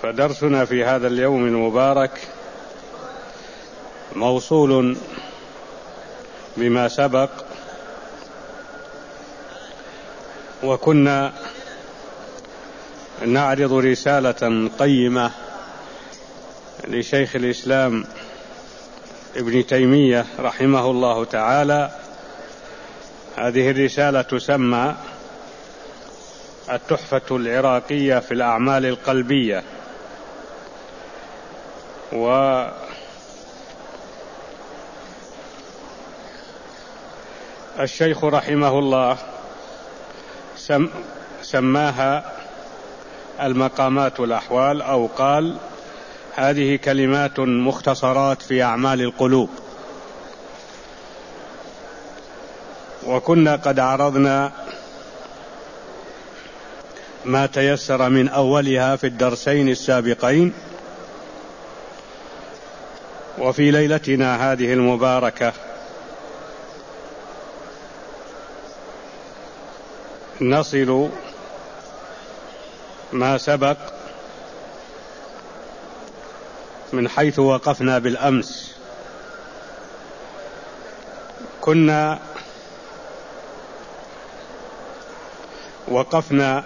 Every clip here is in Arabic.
فدرسنا في هذا اليوم المبارك موصول بما سبق، وكنا نعرض رسالة قيمة لشيخ الإسلام ابن تيمية رحمه الله تعالى. هذه الرسالة تسمى التحفة العراقية في الأعمال القلبية، والشيخ رحمه الله سماها المقامات والأحوال، أو قال هذه كلمات مختصرات في أعمال القلوب. وكنا قد عرضنا ما تيسر من أولها في الدرسين السابقين، وفي ليلتنا هذه المباركة نصل ما سبق من حيث وقفنا بالأمس. كنا وقفنا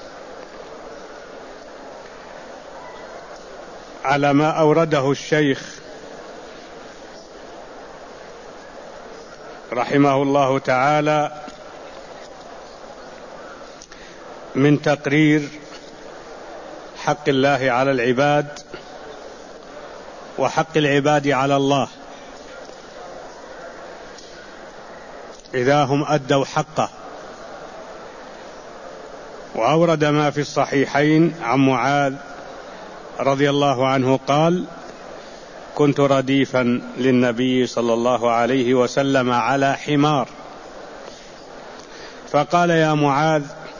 على ما أورده الشيخ رحمه الله تعالى من تقرير حق الله على العباد وحق العباد على الله إذا هم أدوا حقه. وأورد ما في الصحيحين عن معاذ رضي الله عنه قال: كنت رديفا للنبي صلى الله عليه وسلم على حمار، فقال: يا معاذ،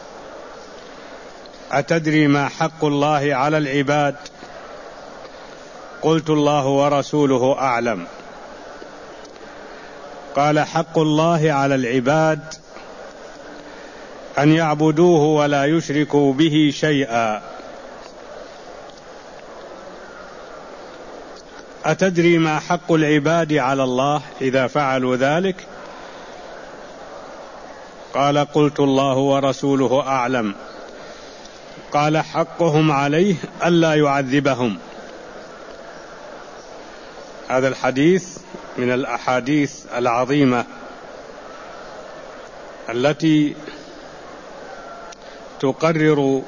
أتدري ما حق الله على العباد؟ قلت: الله ورسوله أعلم. قال: حق الله على العباد أن يعبدوه ولا يشركوا به شيئا. أتدري ما حق العباد على الله إذا فعلوا ذلك؟ قال: قلت: الله ورسوله أعلم. قال: حقهم عليه ألا يعذبهم. هذا الحديث من الأحاديث العظيمة التي تقرر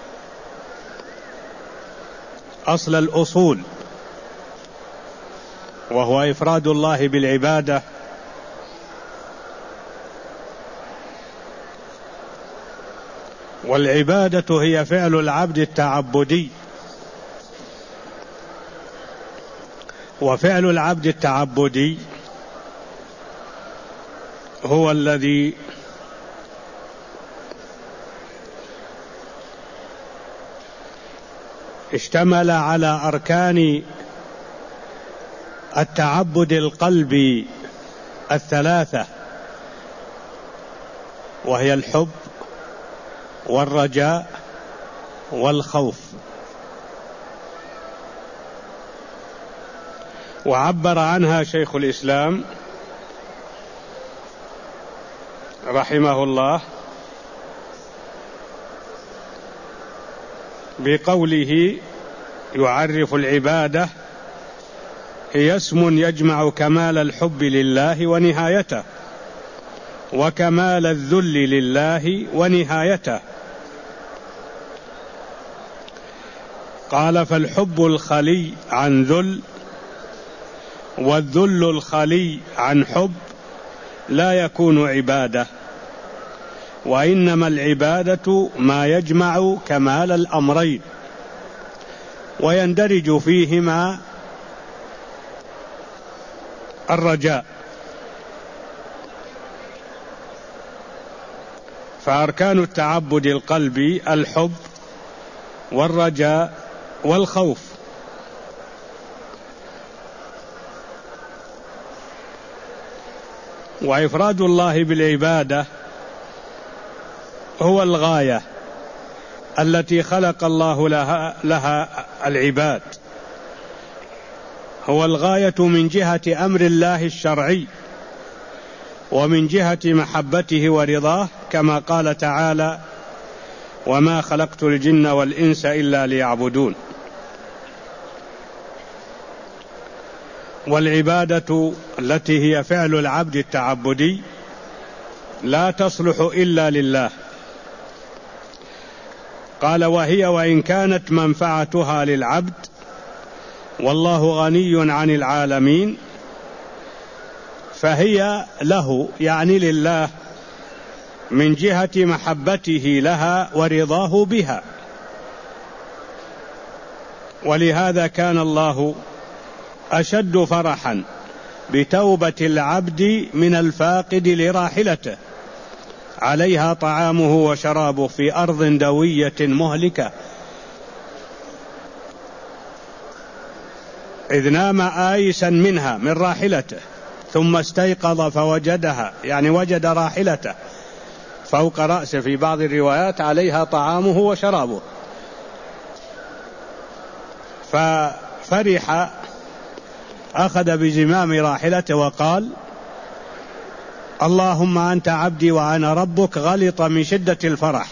أصل الأصول، وهو إفراد الله بالعبادة، والعبادة هي فعل العبد التعبدي، وفعل العبد التعبدي هو الذي اشتمل على أركان التعبد القلبي الثلاثة، وهي الحب والرجاء والخوف. وعبر عنها شيخ الإسلام رحمه الله بقوله: يعرف العبادة هي اسم يجمع كمال الحب لله ونهايته، وكمال الذل لله ونهايته. قال: فالحب الخلي عن ذل، والذل الخلي عن حب لا يكون عبادة، وإنما العبادة ما يجمع كمال الأمرين، ويندرج فيهما الرجاء. فأركان التعبد القلبي الحب والرجاء والخوف. وإفراد الله بالعبادة هو الغاية التي خلق الله لها العباد، هو الغاية من جهة أمر الله الشرعي ومن جهة محبته ورضاه، كما قال تعالى: وما خلقت الجن والإنس إلا ليعبدون. والعبادة التي هي فعل العبد التعبدي لا تصلح إلا لله. قال: وهي وإن كانت منفعتها للعبد والله غني عن العالمين فهي له، يعني لله، من جهة محبته لها ورضاه بها. ولهذا كان الله أشد فرحا بتوبة العبد من الفاقد لراحلته عليها طعامه وشرابه في أرض دوية مهلكة، إذ نام آيسا منها من راحلته ثم استيقظ فوجدها، يعني وجد راحلته فوق رأسه، في بعض الروايات عليها طعامه وشرابه، ففرح، أخذ بزمام راحلته وقال: اللهم أنت عبدي وأنا ربك. غلط من شدة الفرح.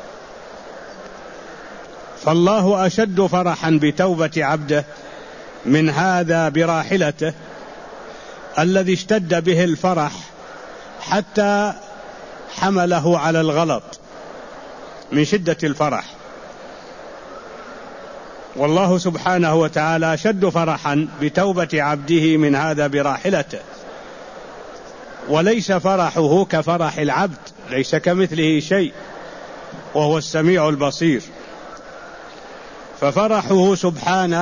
فالله أشد فرحا بتوبة عبده من هذا براحلته الذي اشتد به الفرح حتى حمله على الغلط من شدة الفرح. والله سبحانه وتعالى أشد فرحا بتوبة عبده من هذا براحلته، وليس فرحه كفرح العبد، ليس كمثله شيء وهو السميع البصير. ففرحه سبحانه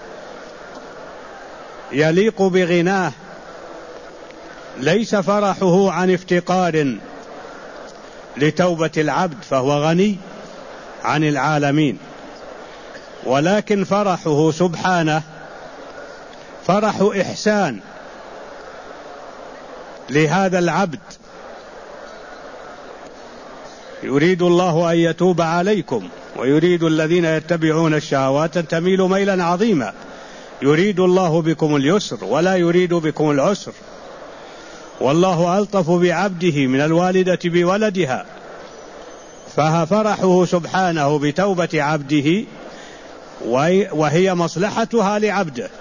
يليق بغناه، ليس فرحه عن افتقار لتوبة العبد، فهو غني عن العالمين، ولكن فرحه سبحانه فرح إحسان لهذا العبد. يريد الله أن يتوب عليكم ويريد الذين يتبعون الشهوات أن تميلوا ميلا عظيما. يريد الله بكم اليسر ولا يريد بكم العسر، والله ألطف بعبده من الوالدة بولدها. ففرحه سبحانه بتوبة عبده وهي مصلحتها لعبده،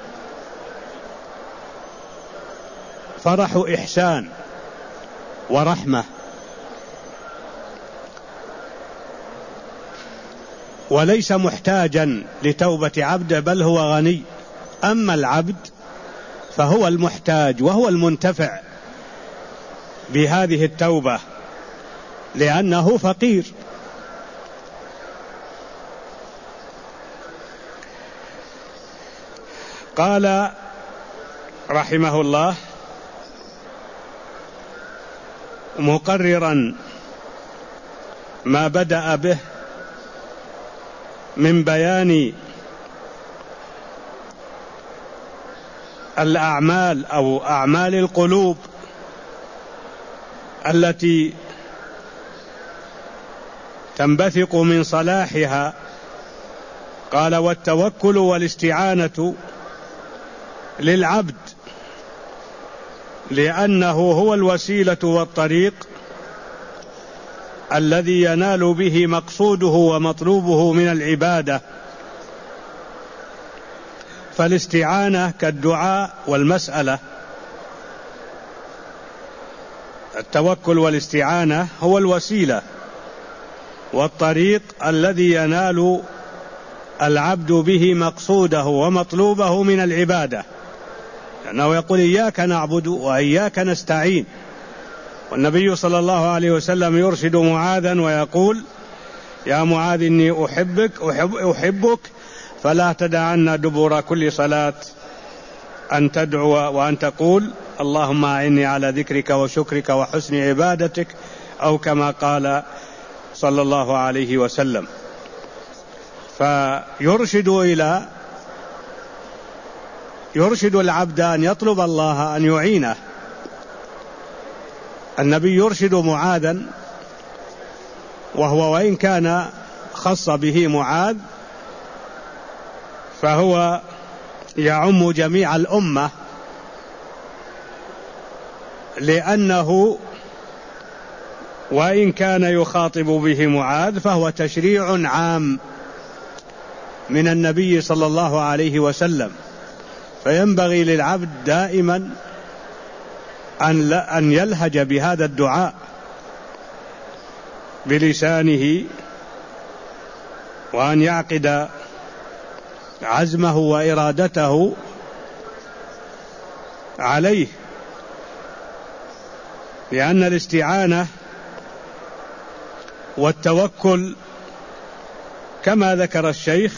فرح إحسان ورحمة، وليس محتاجا لتوبة عبده، بل هو غني. أما العبد فهو المحتاج وهو المنتفع بهذه التوبة لأنه فقير. قال رحمه الله مقررا ما بدأ به من بيان الأعمال أو أعمال القلوب التي تنبثق من صلاحها. قال: والتوكل والاستعانة للعبد لأنه هو الوسيلة والطريق الذي ينال به مقصوده ومطلوبه من العبادة. فالاستعانة كالدعاء والمسألة. التوكل والاستعانة هو الوسيلة والطريق الذي ينال العبد به مقصوده ومطلوبه من العبادة، لأنه يقول: إياك نعبد وإياك نستعين. والنبي صلى الله عليه وسلم يرشد معاذا ويقول: يا معاذ إني أحبك فلا تدعن دبر كل صلاة أن تدعو وأن تقول: اللهم أعني على ذكرك وشكرك وحسن عبادتك، أو كما قال صلى الله عليه وسلم. يرشد العبد أن يطلب الله أن يعينه. النبي يرشد معاذا وهو وإن كان خص به معاذ فهو يعم جميع الأمة، لأنه وإن كان يخاطب به معاذ فهو تشريع عام من النبي صلى الله عليه وسلم، فينبغي للعبد دائما أن يلهج بهذا الدعاء بلسانه، وأن يعقد عزمه وإرادته عليه، لأن الاستعانة والتوكل كما ذكر الشيخ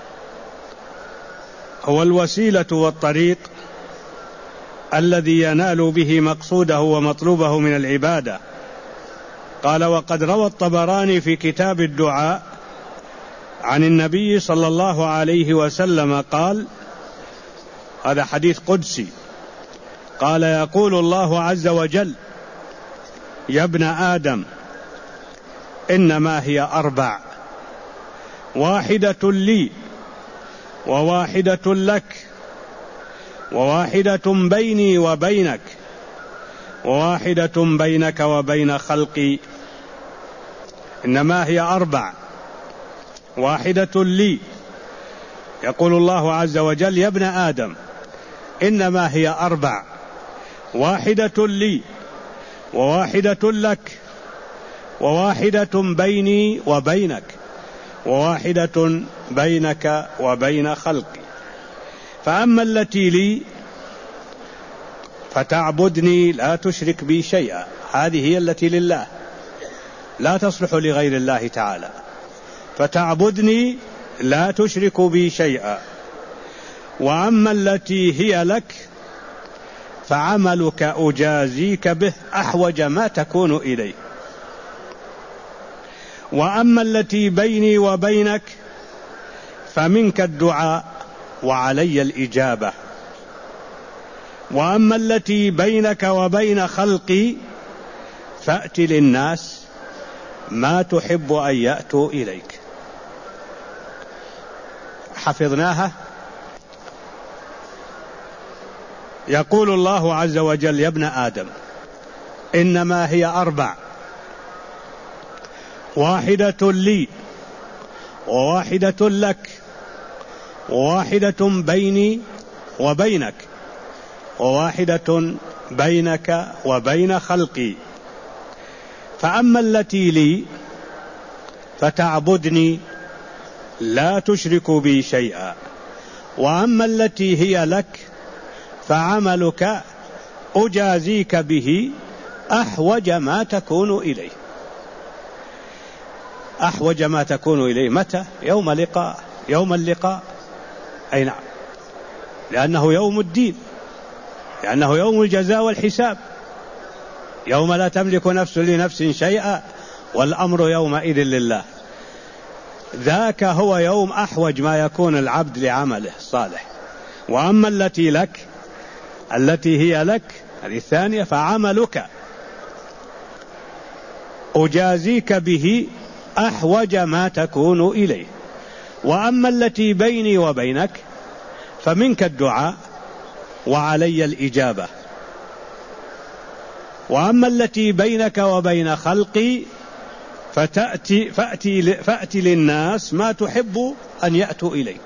هو الوسيلة والطريق الذي ينال به مقصوده ومطلوبه من العبادة. قال: وقد روى الطبراني في كتاب الدعاء عن النبي صلى الله عليه وسلم قال، هذا حديث قدسي، قال: يقول الله عز وجل: يا ابن آدم إنما هي 4، واحدة لي وواحدة لك وواحدة بيني وبينك وواحدة بينك وبين خلقي. إنما هي 4، واحدة لي، يقول الله عز وجل: يا ابن آدم إنما هي 4، واحدة لي وواحدة لك وواحدة بيني وبينك وواحدة بينك وبين خلقي. فأما التي لي فتعبدني لا تشرك بي شيئا، هذه هي التي لله، لا تصلح لغير الله تعالى، فتعبدني لا تشرك بي شيئا. وأما التي هي لك فعملك أجازيك به أحوج ما تكون إليه. وأما التي بيني وبينك فمنك الدعاء وعلي الإجابة. وأما التي بينك وبين خلقي فأت للناس ما تحب أن يأتوا إليك. حفظناها. يقول الله عز وجل: يا ابن آدم إنما هي 4، واحدة لي وواحدة لك وواحدة بيني وبينك وواحدة بينك وبين خلقي. فأما التي لي فتعبدني لا تشرك بي شيئا. وأما التي هي لك فعملك أجازيك به أحوج ما تكون إليه. أحوج ما تكون إليه متى؟ يوم اللقاء. أي نعم، لأنه يوم الدين، لأنه يوم الجزاء والحساب، يوم لا تملك نفس لنفس شيئا والأمر يومئذ لله. ذاك هو يوم أحوج ما يكون العبد لعمله الصالح. وأما التي لك، التي هي لك هذه الثانية، فعملك أجازيك به أحوج ما تكون إليه. وأما التي بيني وبينك فمنك الدعاء وعلي الإجابة. وأما التي بينك وبين خلقي فأتي للناس ما تحب أن يأتوا إليك.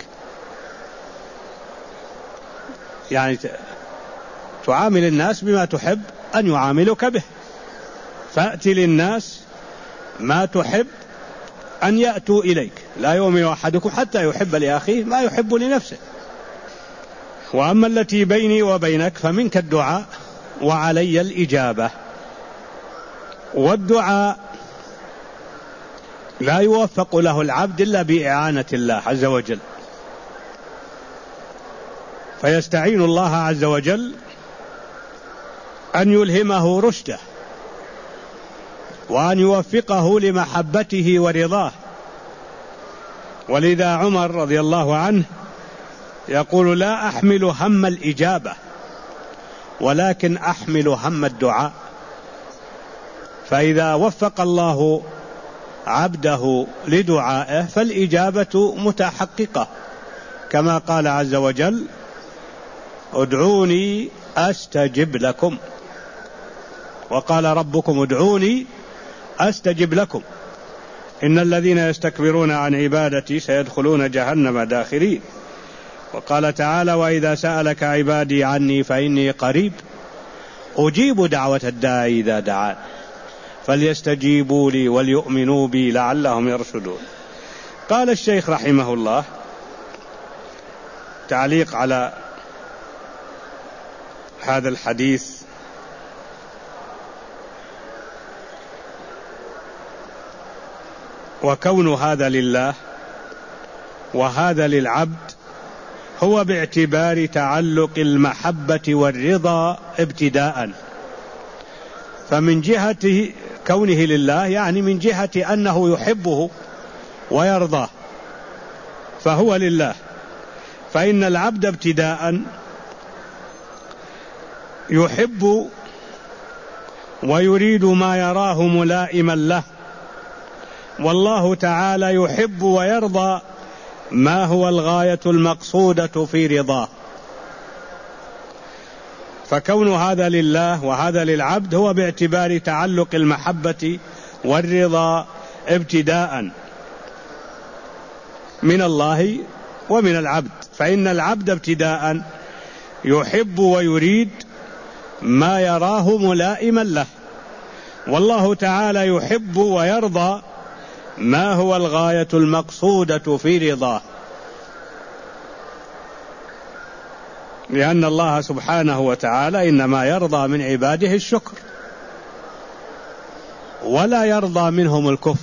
يعني تعامل الناس بما تحب أن يعاملك به. فأتي للناس ما تحب أن يأتوا إليك. لا يؤمن أحدكم حتى يحب لأخيه ما يحب لنفسه. وأما التي بيني وبينك فمنك الدعاء وعلي الإجابة. والدعاء لا يوفق له العبد إلا بإعانة الله عز وجل، فيستعين الله عز وجل أن يلهمه رشده وأن يوفقه لمحبته ورضاه. ولذا عمر رضي الله عنه يقول: لا أحمل هم الإجابة ولكن أحمل هم الدعاء. فإذا وفق الله عبده لدعائه فالإجابة متحققة، كما قال عز وجل: ادعوني أستجب لكم، وقال ربكم ادعوني أستجب لكم، إن الذين يستكبرون عن عبادتي سيدخلون جهنم داخرين. وقال تعالى: وإذا سألك عبادي عني فإني قريب أجيب دعوة الداعي إذا دعان فليستجيبوا لي وليؤمنوا بي لعلهم يرشدون. قال الشيخ رحمه الله تعليق على هذا الحديث: وكون هذا لله وهذا للعبد هو باعتبار تعلق المحبة والرضا ابتداء، فمن جهة كونه لله يعني من جهة أنه يحبه ويرضاه فهو لله، فإن العبد ابتداء يحب ويريد ما يراه ملائما له، والله تعالى يحب ويرضى ما هو الغاية المقصودة في رضاه. فكون هذا لله وهذا للعبد هو باعتبار تعلق المحبة والرضا ابتداء من الله ومن العبد، فإن العبد ابتداء يحب ويريد ما يراه ملائما له، والله تعالى يحب ويرضى ما هو الغاية المقصودة في رضاه، لأن الله سبحانه وتعالى إنما يرضى من عباده الشكر ولا يرضى منهم الكفر.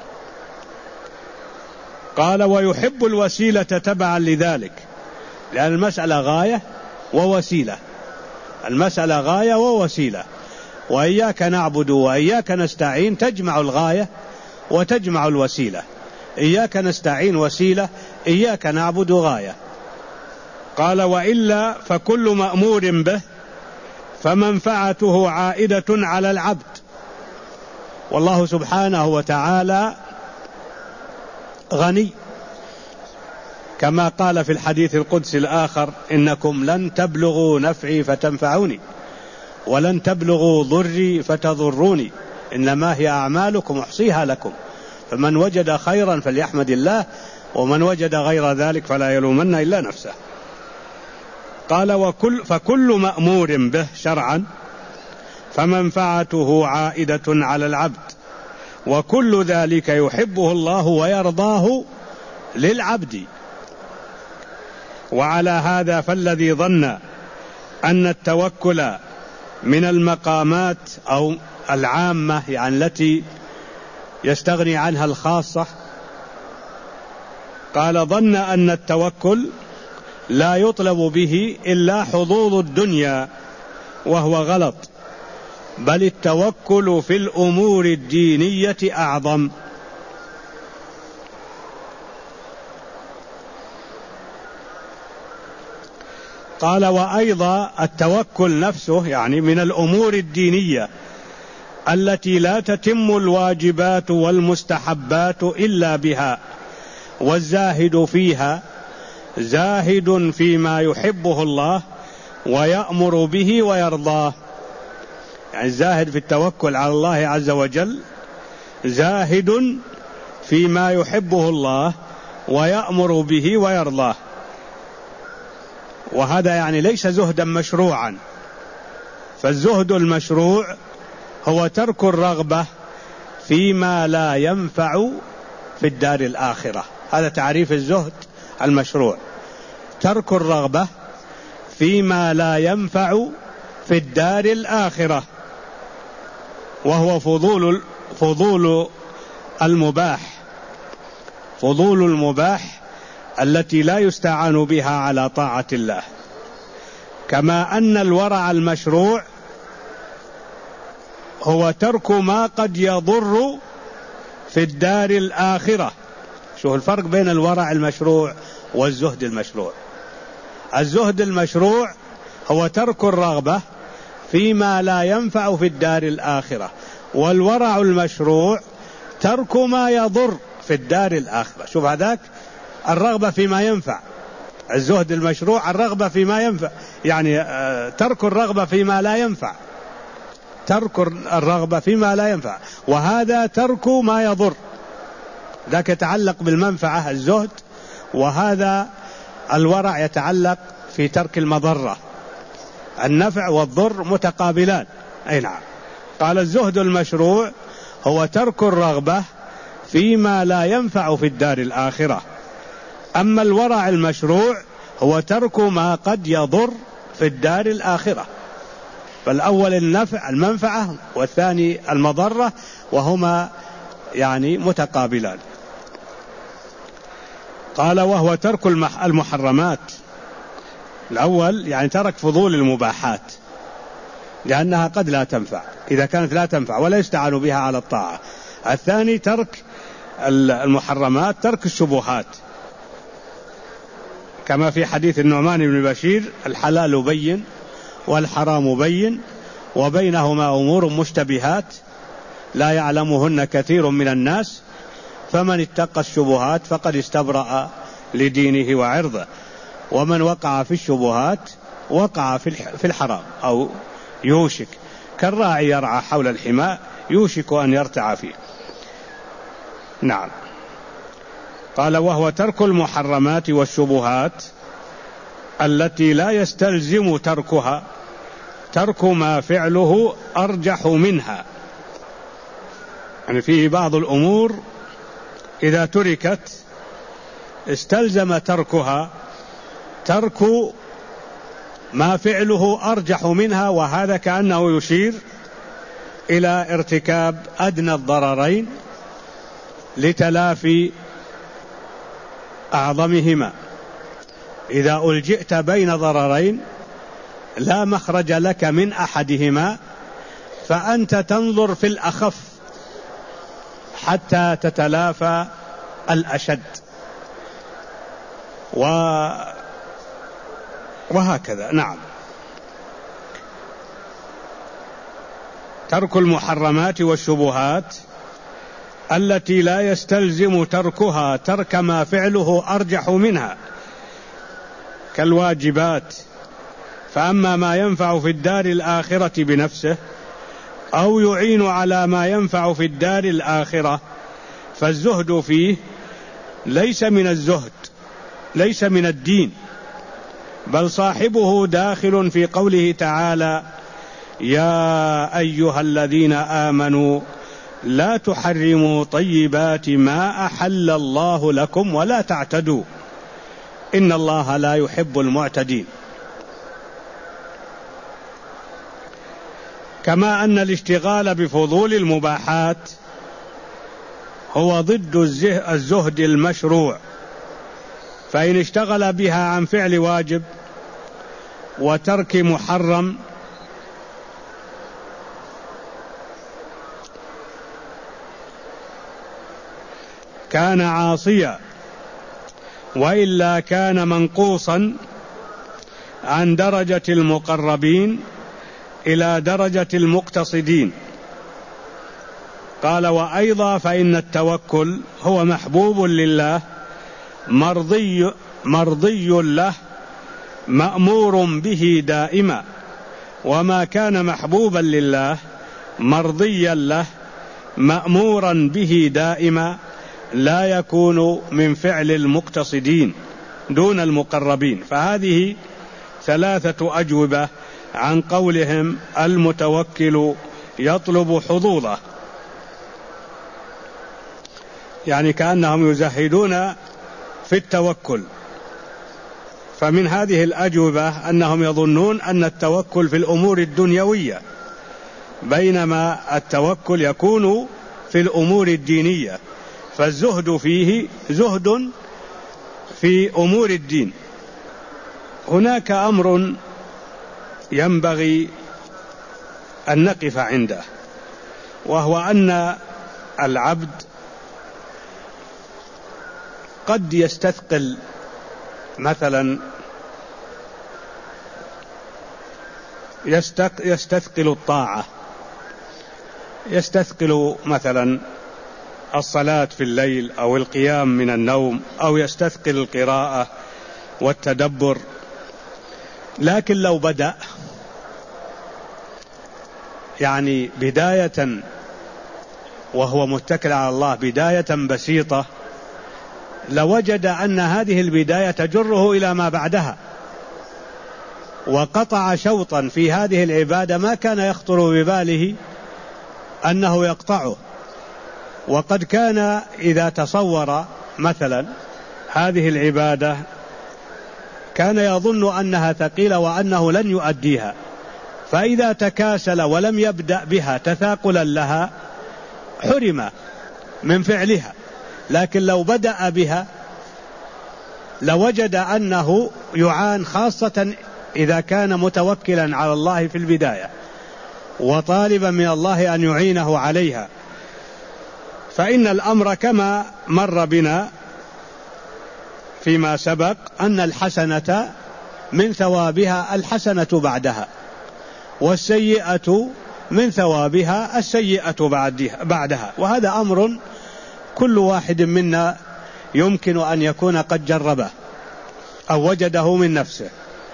قال: ويحب الوسيلة تبعا لذلك، لأن المسألة غاية ووسيلة، المسألة غاية ووسيلة، وإياك نعبد وإياك نستعين تجمع الغاية وتجمع الوسيلة، إياك نستعين وسيلة، إياك نعبد غاية. قال: وإلا فكل مأمور به فمنفعته عائدة على العبد، والله سبحانه وتعالى غني، كما قال في الحديث القدسي الآخر: إنكم لن تبلغوا نفعي فتنفعوني ولن تبلغوا ضري فتضروني، إنما هي أعمالكم أحصيها لكم، فمن وجد خيرا فليحمد الله ومن وجد غير ذلك فلا يلومن إلا نفسه. قال: فكل مأمور به شرعا فمنفعته عائدة على العبد، وكل ذلك يحبه الله ويرضاه للعبد. وعلى هذا فالذي ظن أن التوكل من المقامات أو العامة، يعني التي يستغني عنها الخاصة، قال: ظن أن التوكل لا يطلب به إلا حظوظ الدنيا، وهو غلط، بل التوكل في الأمور الدينية أعظم. قال: وأيضا التوكل نفسه يعني من الأمور الدينية التي لا تتم الواجبات والمستحبات إلا بها، والزاهد فيها زاهد فيما يحبه الله ويأمر به ويرضاه، يعني الزاهد في التوكل على الله عز وجل زاهد فيما يحبه الله ويأمر به ويرضاه، وهذا يعني ليس زهدا مشروعا، فالزهد المشروع هو ترك الرغبة فيما لا ينفع في الدار الآخرة، هذا تعريف الزهد المشروع: ترك الرغبة فيما لا ينفع في الدار الآخرة، وهو فضول المباح التي لا يستعان بها على طاعة الله، كما أن الورع المشروع هو ترك ما قد يضر في الدار الآخرة. شوف الفرق بين الورع المشروع والزهد المشروع. الزهد المشروع هو ترك الرغبة فيما لا ينفع في الدار الآخرة، والورع المشروع ترك ما يضر في الدار الآخرة. شوف هذاك الرغبة فيما ينفع، الزهد المشروع الرغبة فيما ينفع، يعني ترك الرغبة فيما لا ينفع، ترك الرغبة فيما لا ينفع، وهذا ترك ما يضر. ذاك يتعلق بالمنفعة الزهد، وهذا الورع يتعلق في ترك المضرة. النفع والضر متقابلان. أي نعم. قال الزهد المشروع هو ترك الرغبة فيما لا ينفع في الدار الآخرة، أما الورع المشروع هو ترك ما قد يضر في الدار الآخرة. فالأول المنفعة والثاني المضرة، وهما يعني متقابلان. قال وهو ترك المحرمات. الأول يعني ترك فضول المباحات لأنها قد لا تنفع، إذا كانت لا تنفع ولا يستعان بها على الطاعة. الثاني ترك المحرمات، ترك الشبهات، كما في حديث النعمان بن بشير: الحلال بين والحرام بين وبينهما أمور مشتبهات لا يعلمهن كثير من الناس فمن اتقى الشبهات فقد استبرأ لدينه وعرضه ومن وقع في الشبهات وقع في الحرام، أو يوشك كالراعي يرعى حول الحمى يوشك أن يرتع فيه. نعم. قال وهو ترك المحرمات والشبهات التي لا يستلزم تركها ترك ما فعله أرجح منها. يعني فيه بعض الأمور إذا تركت استلزم تركها ترك ما فعله أرجح منها، وهذا كأنه يشير إلى ارتكاب أدنى الضررين لتلافي أعظمهما. إذا ألجئت بين ضررين لا مخرج لك من أحدهما فأنت تنظر في الأخف حتى تتلافى الأشد، وهكذا. نعم. ترك المحرمات والشبهات التي لا يستلزم تركها ترك ما فعله أرجح منها كالواجبات، فأما ما ينفع في الدار الآخرة بنفسه أو يعين على ما ينفع في الدار الآخرة فالزهد فيه ليس من الزهد، ليس من الدين، بل صاحبه داخل في قوله تعالى: يا أيها الذين آمنوا لا تحرموا طيبات ما أحل الله لكم ولا تعتدوا إن الله لا يحب المعتدين. كما أن الاشتغال بفضول المباحات هو ضد الزهد المشروع، فإن اشتغل بها عن فعل واجب وترك محرم كان عاصيا، وإلا كان منقوصا عن درجة المقربين إلى درجة المقتصدين. قال وأيضا فإن التوكل هو محبوب لله مرضي له مأمور به دائما، وما كان محبوبا لله مرضيا له مأمورا به دائما لا يكون من فعل المقتصدين دون المقربين. فهذه ثلاثة أجوبة عن قولهم المتوكل يطلب حظوظه، يعني كأنهم يزهدون في التوكل. فمن هذه الأجوبة أنهم يظنون أن التوكل في الأمور الدنيوية، بينما التوكل يكون في الأمور الدينية، فالزهد فيه زهد في أمور الدين. هناك أمر ينبغي أن نقف عنده، وهو أن العبد قد يستثقل، مثلا يستثقل الطاعة، يستثقل مثلا الصلاة في الليل أو القيام من النوم أو يستثقل القراءة والتدبر. لكن لو بدأ يعني بداية وهو متكل على الله بداية بسيطة، لوجد أن هذه البداية تجره إلى ما بعدها، وقطع شوطا في هذه العبادة ما كان يخطر بباله أنه يقطعه. وقد كان إذا تصور مثلا هذه العبادة كان يظن أنها ثقيلة وأنه لن يؤديها، فإذا تكاسل ولم يبدأ بها تثاقلا لها حرم من فعلها. لكن لو بدأ بها لوجد أنه يعان، خاصة إذا كان متوكلا على الله في البداية وطالبا من الله أن يعينه عليها. فإن الأمر كما مر بنا فيما سبق أن الحسنة من ثوابها الحسنة بعدها، والسيئة من ثوابها السيئة بعدها. وهذا أمر كل واحد منا يمكن أن يكون قد جربه أو وجده من نفسه.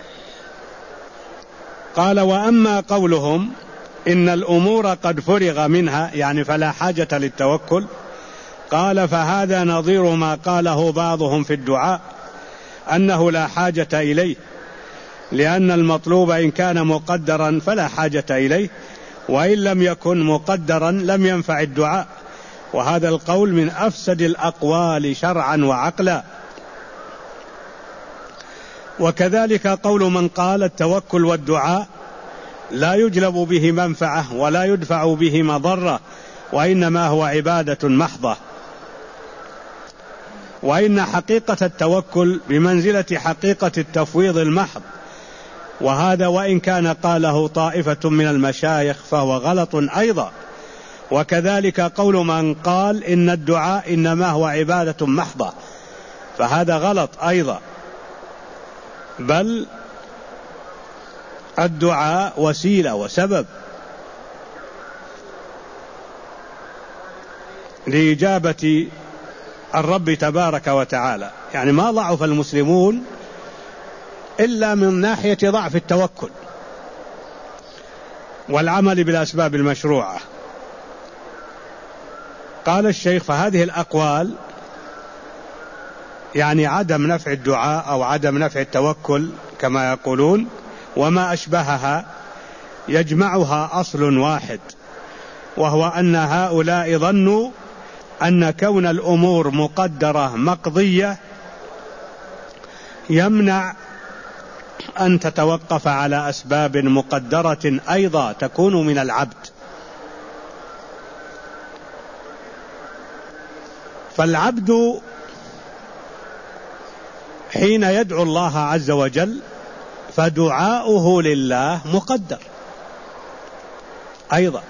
قال: وأما قولهم إن الأمور قد فرغ منها، يعني فلا حاجة للتوكل، قال: فهذا نظير ما قاله بعضهم في الدعاء أنه لا حاجة إليه، لأن المطلوب إن كان مقدرا فلا حاجة إليه، وإن لم يكن مقدرا لم ينفع الدعاء. وهذا القول من أفسد الأقوال شرعا وعقلا. وكذلك قول من قال التوكل والدعاء لا يجلب به منفعة ولا يدفع به مضرة، وإنما هو عبادة محضة. وإن حقيقة التوكل بمنزلة حقيقة التفويض المحض، وهذا وإن كان قاله طائفة من المشايخ فهو غلط أيضا. وكذلك قول من قال إن الدعاء إنما هو عبادة محضة، فهذا غلط أيضا، بل الدعاء وسيلة وسبب لإجابة الرب تبارك وتعالى. يعني ما ضعف المسلمون إلا من ناحية ضعف التوكل والعمل بالأسباب المشروعة. قال الشيخ: فهذه الأقوال يعني عدم نفع الدعاء أو عدم نفع التوكل كما يقولون وما أشبهها يجمعها أصل واحد، وهو أن هؤلاء ظنوا أن كون الأمور مقدرة مقضية يمنع أن تتوقف على أسباب مقدرة أيضا تكون من العبد. فالعبد حين يدعو الله عز وجل فدعاؤه لله مقدر أيضا،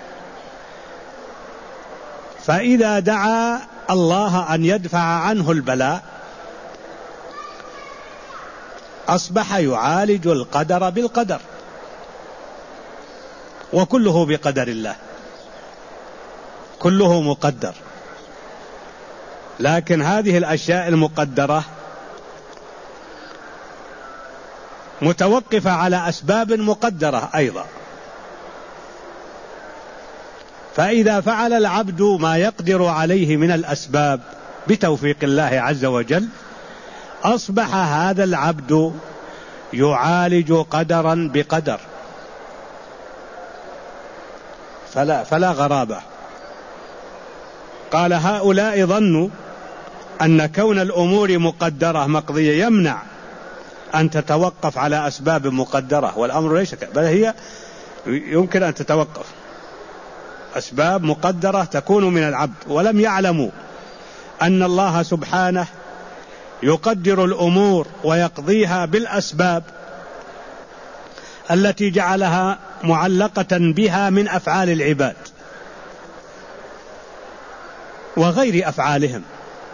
فإذا دعا الله أن يدفع عنه البلاء أصبح يعالج القدر بالقدر، وكله بقدر الله، كله مقدر. لكن هذه الأشياء المقدرة متوقفة على أسباب مقدرة أيضا، فإذا فعل العبد ما يقدر عليه من الأسباب بتوفيق الله عز وجل أصبح هذا العبد يعالج قدرا بقدر، فلا غرابة. قال: هؤلاء ظنوا أن كون الأمور مقدرة مقضية يمنع أن تتوقف على أسباب مقدرة، والأمر ليس كذلك، بل هي يمكن أن تتوقف أسباب مقدرة تكون من العبد، ولم يعلموا أن الله سبحانه يقدر الأمور ويقضيها بالأسباب التي جعلها معلقة بها من أفعال العباد وغير أفعالهم.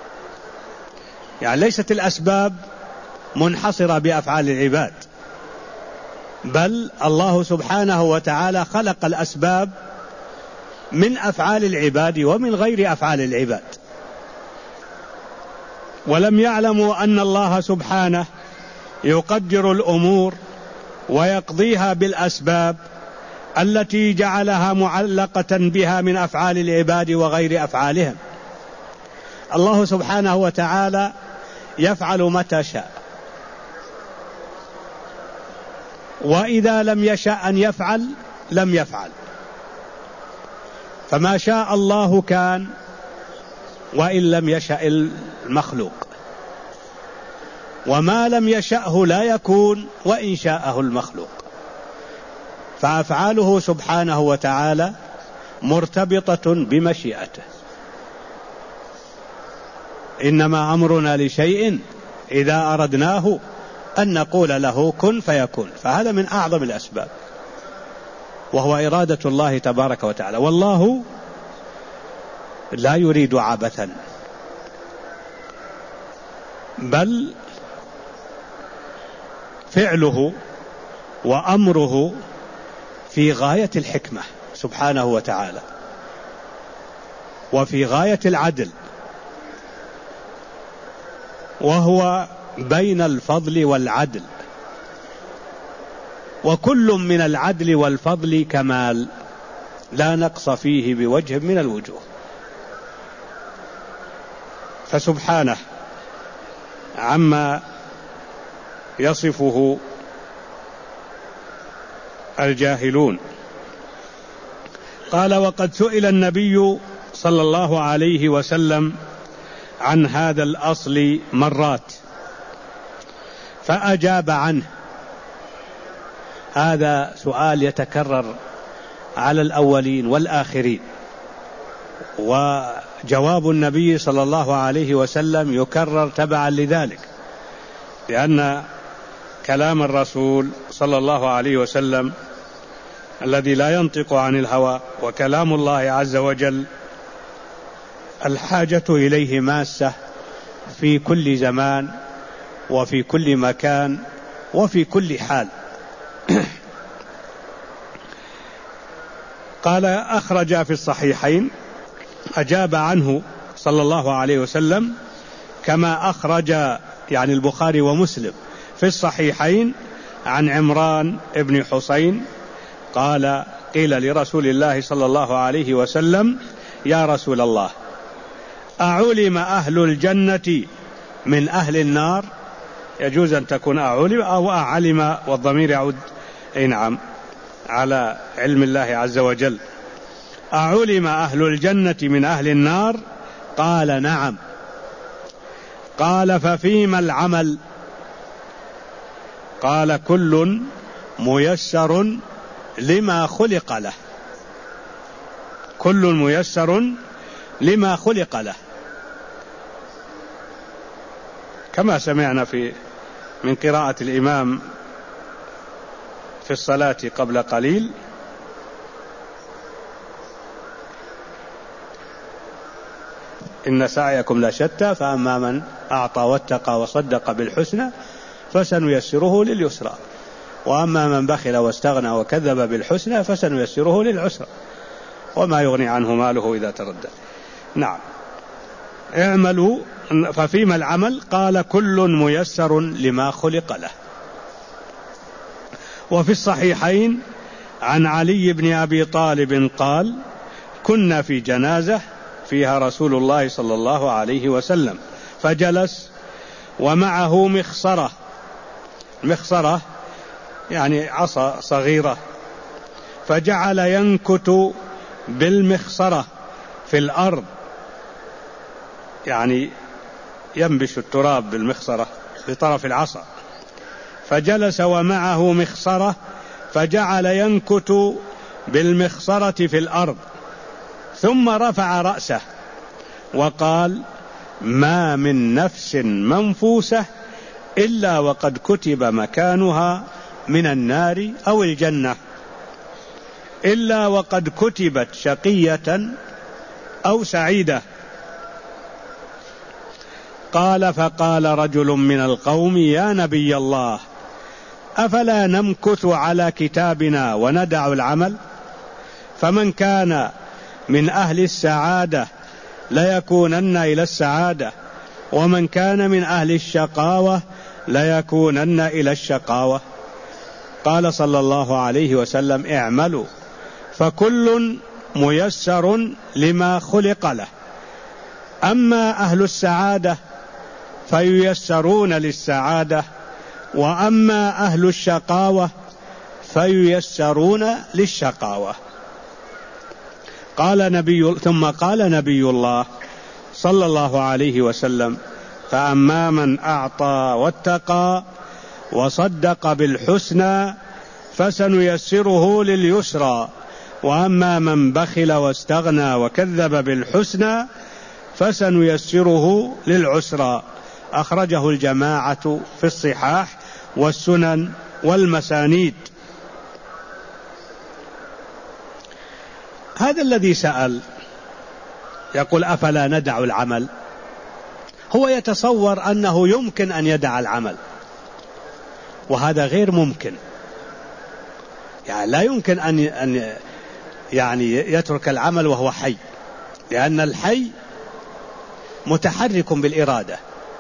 يعني ليست الأسباب منحصرة بأفعال العباد، بل الله سبحانه وتعالى خلق الأسباب من أفعال العباد ومن غير أفعال العباد. ولم يعلموا أن الله سبحانه يقدر الأمور ويقضيها بالأسباب التي جعلها معلقة بها من أفعال العباد وغير أفعالهم. الله سبحانه وتعالى يفعل متى شاء، وإذا لم يشأ أن يفعل لم يفعل، فما شاء الله كان وإن لم يشأ المخلوق، وما لم يشأه لا يكون وإن شاءه المخلوق. فأفعاله سبحانه وتعالى مرتبطة بمشيئته. إنما أمرنا لشيء إذا أردناه أن نقول له كن فيكون، فهذا من أعظم الأسباب، وهو إرادة الله تبارك وتعالى. والله لا يريد عبثا، بل فعله وأمره في غاية الحكمة سبحانه وتعالى، وفي غاية العدل، وهو بين الفضل والعدل، وكل من العدل والفضل كمال لا نقص فيه بوجه من الوجوه. فسبحانه عما يصفه الجاهلون. قال: وقد سئل النبي صلى الله عليه وسلم عن هذا الأصل مرات فأجاب عنه. هذا سؤال يتكرر على الأولين والآخرين، وجواب النبي صلى الله عليه وسلم يكرر تبعا لذلك، لأن كلام الرسول صلى الله عليه وسلم الذي لا ينطق عن الهوى وكلام الله عز وجل الحاجة إليه ماسة في كل زمان وفي كل مكان وفي كل حال. قال: أخرج في الصحيحين، أجاب عنه صلى الله عليه وسلم كما أخرج يعني البخاري ومسلم في الصحيحين عن عمران بن حسين قال: قيل لرسول الله صلى الله عليه وسلم: يا رسول الله، أعلم أهل الجنة من أهل النار؟ يجوز أن تكون أعلم أو أعلم، والضمير يعود نعم على علم الله عز وجل. أعلم أهل الجنة من أهل النار؟ قال: نعم. قال: ففيما العمل؟ قال: كل ميسر لما خلق له. كل ميسر لما خلق له، كما سمعنا من قراءة الإمام في الصلاة قبل قليل: إن سعيكم لشتى فأما من أعطى واتقى وصدق بالحسنى فسنيسره لليسرى، وأما من بخل واستغنى وكذب بالحسنى فسنيسره للعسرى، وما يغني عنه ماله إذا تردى. نعم. اعملوا ففيما العمل؟ قال: كل ميسر لما خلق له. وفي الصحيحين عن علي بن أبي طالب قال: كنا في جنازة فيها رسول الله صلى الله عليه وسلم، فجلس ومعه مخصرة. مخصرة يعني عصا صغيرة، فجعل ينكت بالمخصرة في الأرض، يعني ينبش التراب بالمخصرة بطرف العصا. فجلس ومعه مخصرة فجعل ينكت بالمخصرة في الأرض، ثم رفع رأسه وقال: ما من نفس منفوسة إلا وقد كتب مكانها من النار أو الجنة، إلا وقد كتبت شقية أو سعيدة. قال: فقال رجل من القوم: يا نبي الله، أفلا نمكث على كتابنا وندع العمل؟ فمن كان من أهل السعادة ليكونن إلى السعادة، ومن كان من أهل الشقاوة ليكونن إلى الشقاوة. قال صلى الله عليه وسلم: اعملوا فكل ميسر لما خلق له. أما أهل السعادة فييسرون للسعادة، وأما أهل الشقاوة فييسرون للشقاوة. ثم قال نبي الله صلى الله عليه وسلم: فأما من أعطى واتقى وصدق بالحسنى فسنيسره لليسرى، وأما من بخل واستغنى وكذب بالحسنى فسنيسره للعسرى. أخرجه الجماعة في الصحاح والسنن والمسانيد. هذا الذي سأل يقول: أفلا ندع العمل؟ هو يتصور أنه يمكن أن يدع العمل، وهذا غير ممكن. يعني لا يمكن أن يترك العمل وهو حي، لأن الحي متحرك بالإرادة،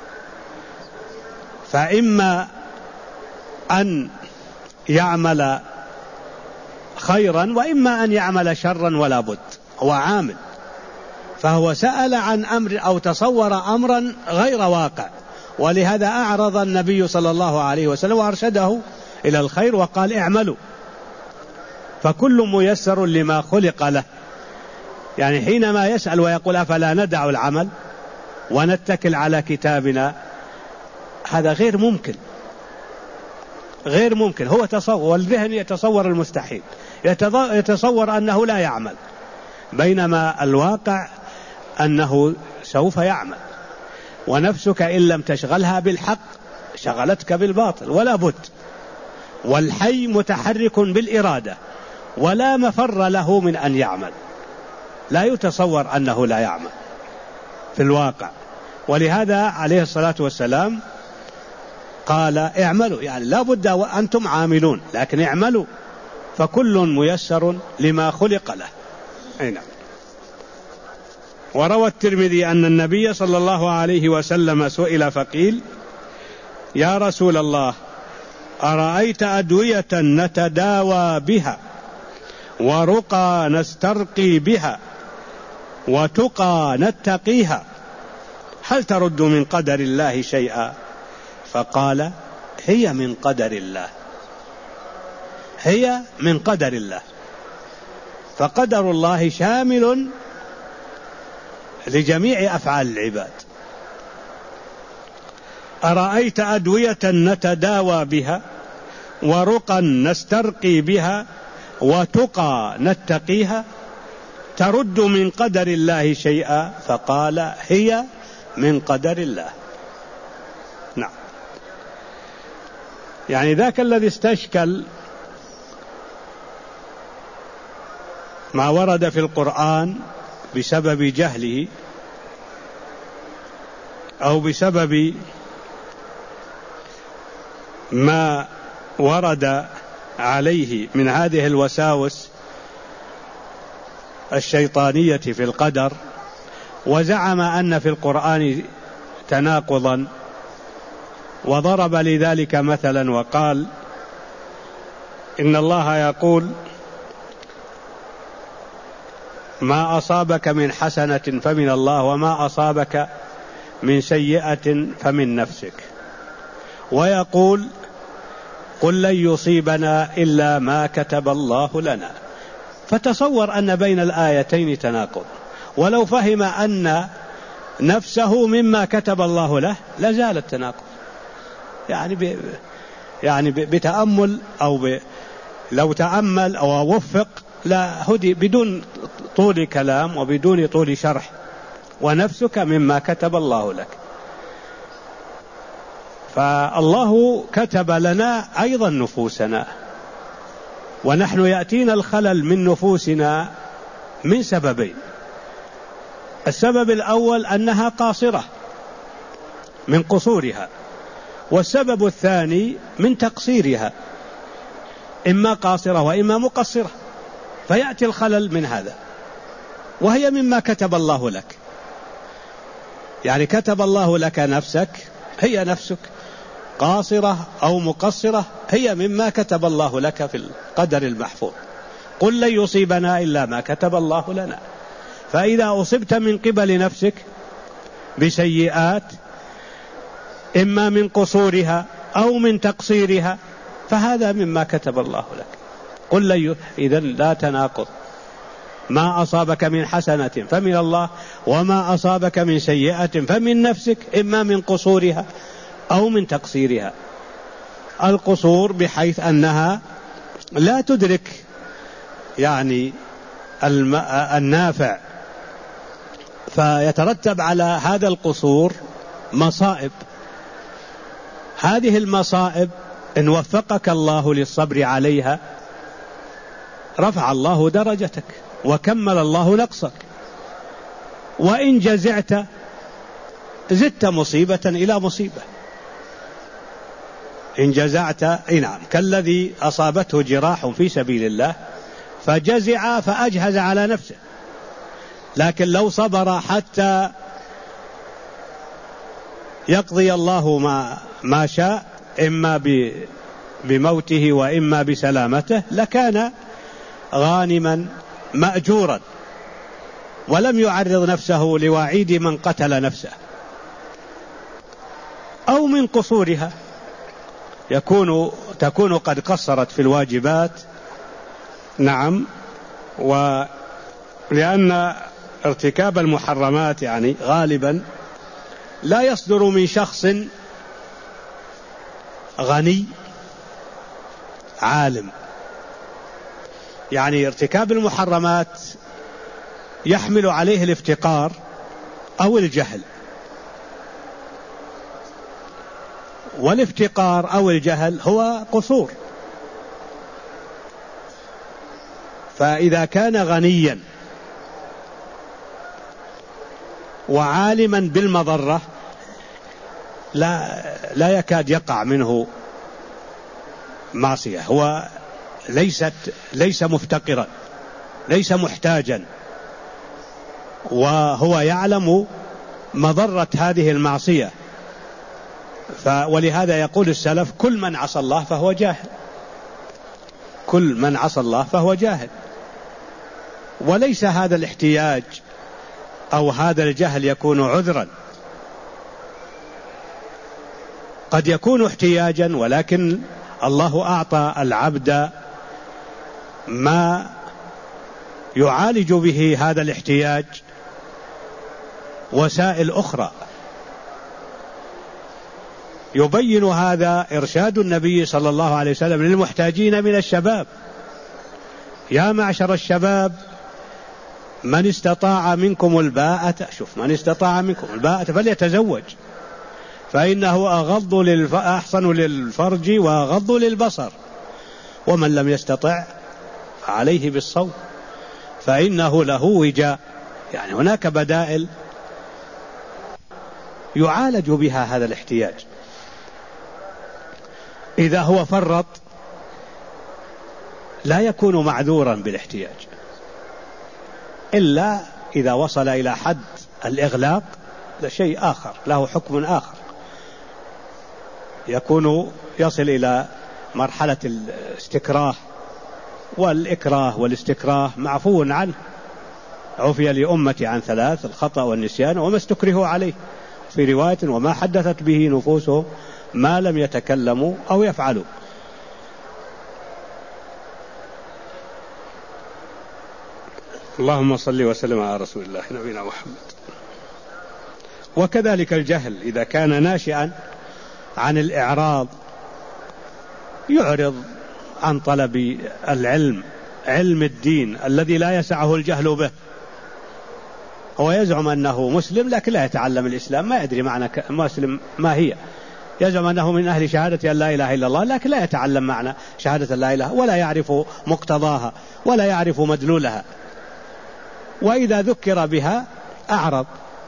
فإما أن يعمل خيرا وإما أن يعمل شرا، ولا بد، هو عامل. فهو سأل عن أمر أو تصور أمرا غير واقع، ولهذا أعرض النبي صلى الله عليه وسلم وأرشده إلى الخير وقال: اعملوا فكل ميسر لما خلق له. يعني حينما يسأل ويقول: أفلا ندع العمل ونتكل على كتابنا، هذا غير ممكن، غير ممكن. هو تصور، والذهن يتصور المستحيل، يتصور أنه لا يعمل، بينما الواقع أنه سوف يعمل. ونفسك إن لم تشغلها بالحق شغلتك بالباطل، ولا بد. والحي متحرك بالإرادة، ولا مفر له من أن يعمل، لا يتصور أنه لا يعمل في الواقع. ولهذا عليه الصلاة والسلام قال: اعملوا، يعني لا بد وأنتم عاملون، لكن اعملوا فكل ميسر لما خلق له. نعم. وروى الترمذي أن النبي صلى الله عليه وسلم سئل فقيل: يا رسول الله، أرأيت أدوية نتداوى بها ورقى نسترقي بها وتقى نتقيها، هل ترد من قدر الله شيئا؟ فقال: هي من قدر الله، هي من قدر الله. فقدر الله شامل لجميع أفعال العباد. أرأيت أدوية نتداوى بها ورقا نسترقي بها وتقى نتقيها، ترد من قدر الله شيئا؟ فقال: هي من قدر الله. نعم. يعني ذاك الذي استشكل ما ورد في القرآن بسبب جهله أو بسبب ما ورد عليه من هذه الوساوس الشيطانية في القدر، وزعم أن في القرآن تناقضا، وضرب لذلك مثلا وقال: إن الله يقول: ما أصابك من حسنة فمن الله وما أصابك من سيئة فمن نفسك، ويقول: قل لن يصيبنا إلا ما كتب الله لنا. فتصور أن بين الآيتين تناقض، ولو فهم أن نفسه مما كتب الله له لزال التناقض. يعني بتأمل أو لو تأمل أو وفق لا هدي بدون طول كلام وبدون طول شرح. ونفسك مما كتب الله لك، فالله كتب لنا أيضا نفوسنا، ونحن يأتينا الخلل من نفوسنا من سببين: السبب الأول أنها قاصرة من قصورها، والسبب الثاني من تقصيرها، إما قاصرة وإما مقصرة، فيأتي الخلل من هذا، وهي مما كتب الله لك. يعني كتب الله لك نفسك، هي نفسك قاصرة أو مقصرة هي مما كتب الله لك في القدر المحفوظ. قل لن يصيبنا إلا ما كتب الله لنا. فإذا أصبت من قبل نفسك بسيئات إما من قصورها أو من تقصيرها فهذا مما كتب الله لك. قل لن إذن لا تناقض، ما أصابك من حسنة فمن الله وما أصابك من سيئة فمن نفسك إما من قصورها أو من تقصيرها. القصور بحيث أنها لا تدرك يعني النافع، فيترتب على هذا القصور مصائب. هذه المصائب إن وفقك الله للصبر عليها رفع الله درجتك وكمل الله نقصك، وإن جزعت زدت مصيبة إلى مصيبة. إن جزعت نعم كالذي أصابته جراح في سبيل الله فجزع فأجهز على نفسه، لكن لو صبر حتى يقضي الله ما شاء إما بموته وإما بسلامته لكان غانما مأجورا، ولم يعرض نفسه لوعيد من قتل نفسه. أو من قصورها تكون قد قصرت في الواجبات. نعم، ولأن ارتكاب المحرمات يعني غالبا لا يصدر من شخص غني عالم، يعني ارتكاب المحرمات يحمل عليه الافتقار أو الجهل، والافتقار أو الجهل هو قصور. فإذا كان غنيا وعالما بالمضرة لا يكاد يقع منه معصية، هو ليس مفتقرا، ليس محتاجا، وهو يعلم مضرة هذه المعصية. ولهذا يقول السلف: كل من عصى الله فهو جاهل، كل من عصى الله فهو جاهل. وليس هذا الاحتياج أو هذا الجهل يكون عذرا، قد يكون احتياجا، ولكن الله أعطى العبد ما يعالج به هذا الاحتياج، وسائل أخرى. يبين هذا إرشاد النبي صلى الله عليه وسلم للمحتاجين من الشباب: يا معشر الشباب من استطاع منكم الباءة، شوف، من استطاع منكم الباءة فليتزوج فإنه أحسن للفرج وأغض للبصر، ومن لم يستطع عليه بالصوم فإنه له وجاء. يعني هناك بدائل يعالج بها هذا الاحتياج. إذا هو فرط لا يكون معذورا بالاحتياج، إلا إذا وصل إلى حد الإغلاق، ده شيء آخر، له حكم آخر، يصل إلى مرحلة الاستكراه، والإكراه والاستكراه معفو عنه. عفي لأمتي عن ثلاث: الخطأ والنسيان وما استكرهوا عليه، في رواية: وما حدثت به نفوسهم ما لم يتكلموا أو يفعلوا. اللهم صل وسلم على رسول الله نبينا محمد. وكذلك الجهل إذا كان ناشئا عن الإعراض، يعرض عن طلب العلم، علم الدين الذي لا يسعه الجهل به. هو يزعم أنه مسلم لكن لا يتعلم الإسلام، ما يدري معنى مسلم ما هي. يزعم أنه من أهل شهادة أن لا إله إلا الله لكن لا يتعلم معنى شهادة لا إله، ولا يعرف مقتضاها ولا يعرف مدلولها. وإذا ذكر بها أعرض،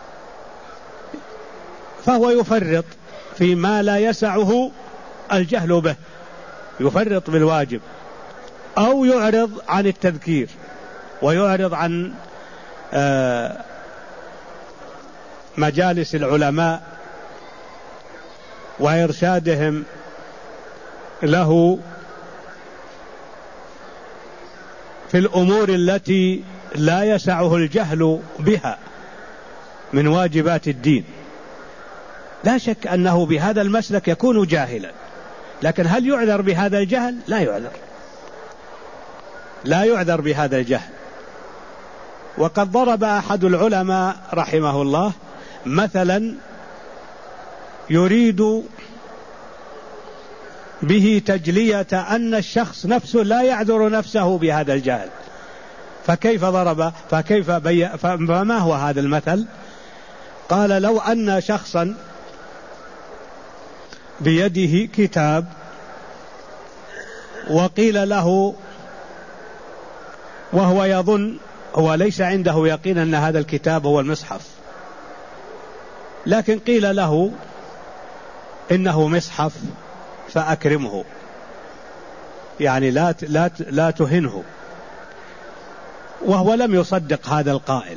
فهو يفرط فيما لا يسعه الجهل به، يفرط بالواجب، أو يعرض عن التذكير، ويعرض عن مجالس العلماء وإرشادهم له في الأمور التي لا يسعه الجهل بها من واجبات الدين. لا شك أنه بهذا المسلك يكون جاهلا، لكن هل يعذر بهذا الجهل؟ لا يعذر بهذا الجهل. وقد ضرب أحد العلماء رحمه الله مثلا يريد به تجلية أن الشخص نفسه لا يعذر نفسه بهذا الجهل. فما هو هذا المثل؟ قال: لو أن شخصا بيده كتاب وقيل له، وهو يظن، هو ليس عنده يقين أن هذا الكتاب هو المصحف، لكن قيل له إنه مصحف فأكرمه، يعني لا تهنه، وهو لم يصدق هذا القائل،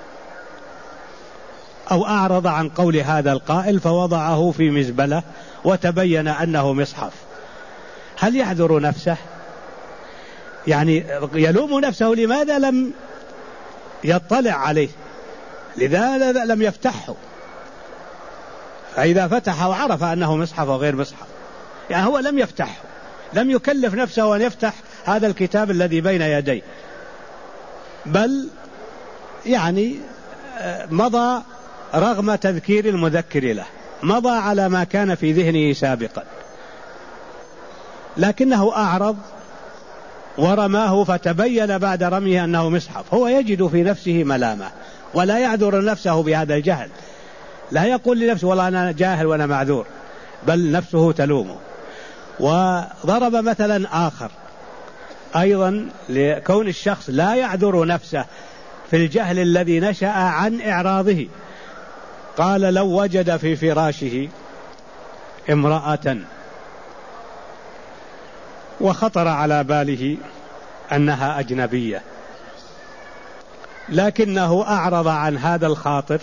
أو أعرض عن قول هذا القائل فوضعه في مزبلة وتبين أنه مصحف. هل يعذر نفسه؟ يعني يلوم نفسه لماذا لم يطلع عليه، لذا لم يفتحه. فإذا فتحه وعرف أنه مصحف وغير مصحف، يعني هو لم يفتحه، لم يكلف نفسه أن يفتح هذا الكتاب الذي بين يديه، بل يعني مضى رغم تذكير المذكر له، مضى على ما كان في ذهنه سابقا، لكنه أعرض ورماه فتبين بعد رميه أنه مصحف. هو يجد في نفسه ملامة ولا يعذر نفسه بهذا الجهل، لا يقول لنفسه والله أنا جاهل وأنا معذور، بل نفسه تلومه. وضرب مثلا آخر أيضا لكون الشخص لا يعذر نفسه في الجهل الذي نشأ عن إعراضه. قال: لو وجد في فراشه امرأة وخطر على باله أنها أجنبية، لكنه أعرض عن هذا الخاطر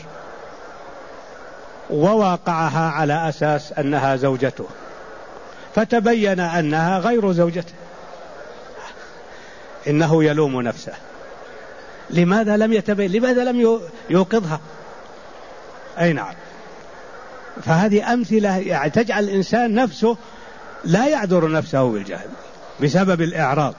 وواقعها على أساس أنها زوجته، فتبين أنها غير زوجته، إنه يلوم نفسه. لماذا لم يتبين؟ لماذا لم يوقظها؟ أي نعم. فهذه أمثلة يعني تجعل الإنسان نفسه لا يعذر نفسه بالجهل بسبب الإعراض.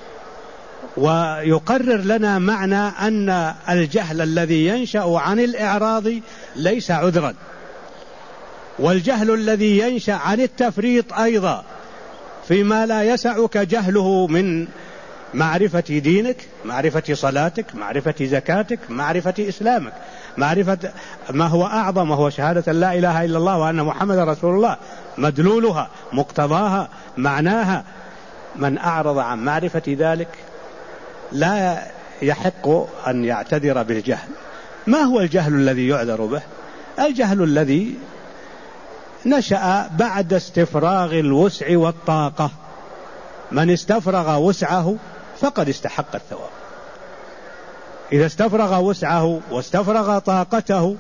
ويقرر لنا معنى أن الجهل الذي ينشأ عن الإعراض ليس عذرا، والجهل الذي ينشأ عن التفريط أيضا فيما لا يسعك جهله من معرفة دينك، معرفة صلاتك، معرفة زكاتك، معرفة إسلامك، معرفة ما هو أعظم وهو شهادة لا إله إلا الله وأن محمد رسول الله، مدلولها، مقتضاها، معناها. من أعرض عن معرفة ذلك لا يحق أن يعتذر بالجهل. ما هو الجهل الذي يعذر به؟ الجهل الذي نشأ بعد استفراغ الوسع والطاقة. من استفرغ وسعه فقد استحق الثواب. إذا استفرغ وسعه واستفرغ طاقته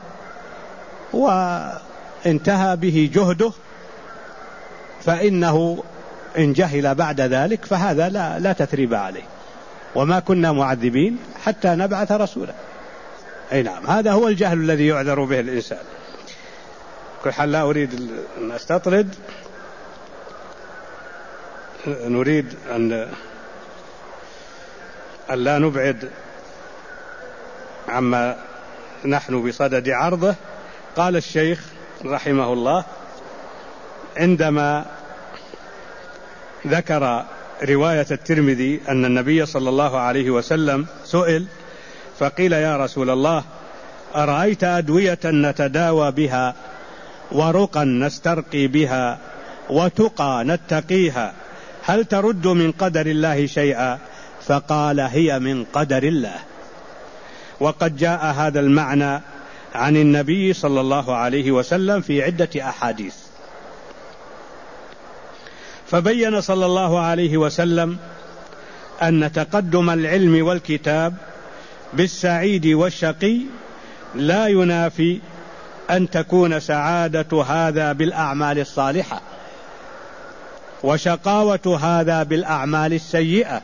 وانتهى به جهده، فإنه إن جهل بعد ذلك فهذا لا تثريب عليه، وما كنا معذبين حتى نبعث رسولا. أي نعم، هذا هو الجهل الذي يعذر به الإنسان. كل حال لا أريد أن أستطرد، نريد أن لا نبعد عما نحن بصدد عرضه. قال الشيخ رحمه الله عندما ذكر رواية الترمذي أن النبي صلى الله عليه وسلم سئل فقيل: يا رسول الله، أرأيت أدوية نتداوى بها ورقا نسترقي بها وتقى نتقيها، هل ترد من قدر الله شيئا؟ فقال: هي من قدر الله. وقد جاء هذا المعنى عن النبي صلى الله عليه وسلم في عدة أحاديث. فبين صلى الله عليه وسلم أن تقدم العلم والكتاب بالسعيد والشقي لا ينافي أن تكون سعادة هذا بالأعمال الصالحة وشقاوة هذا بالأعمال السيئة.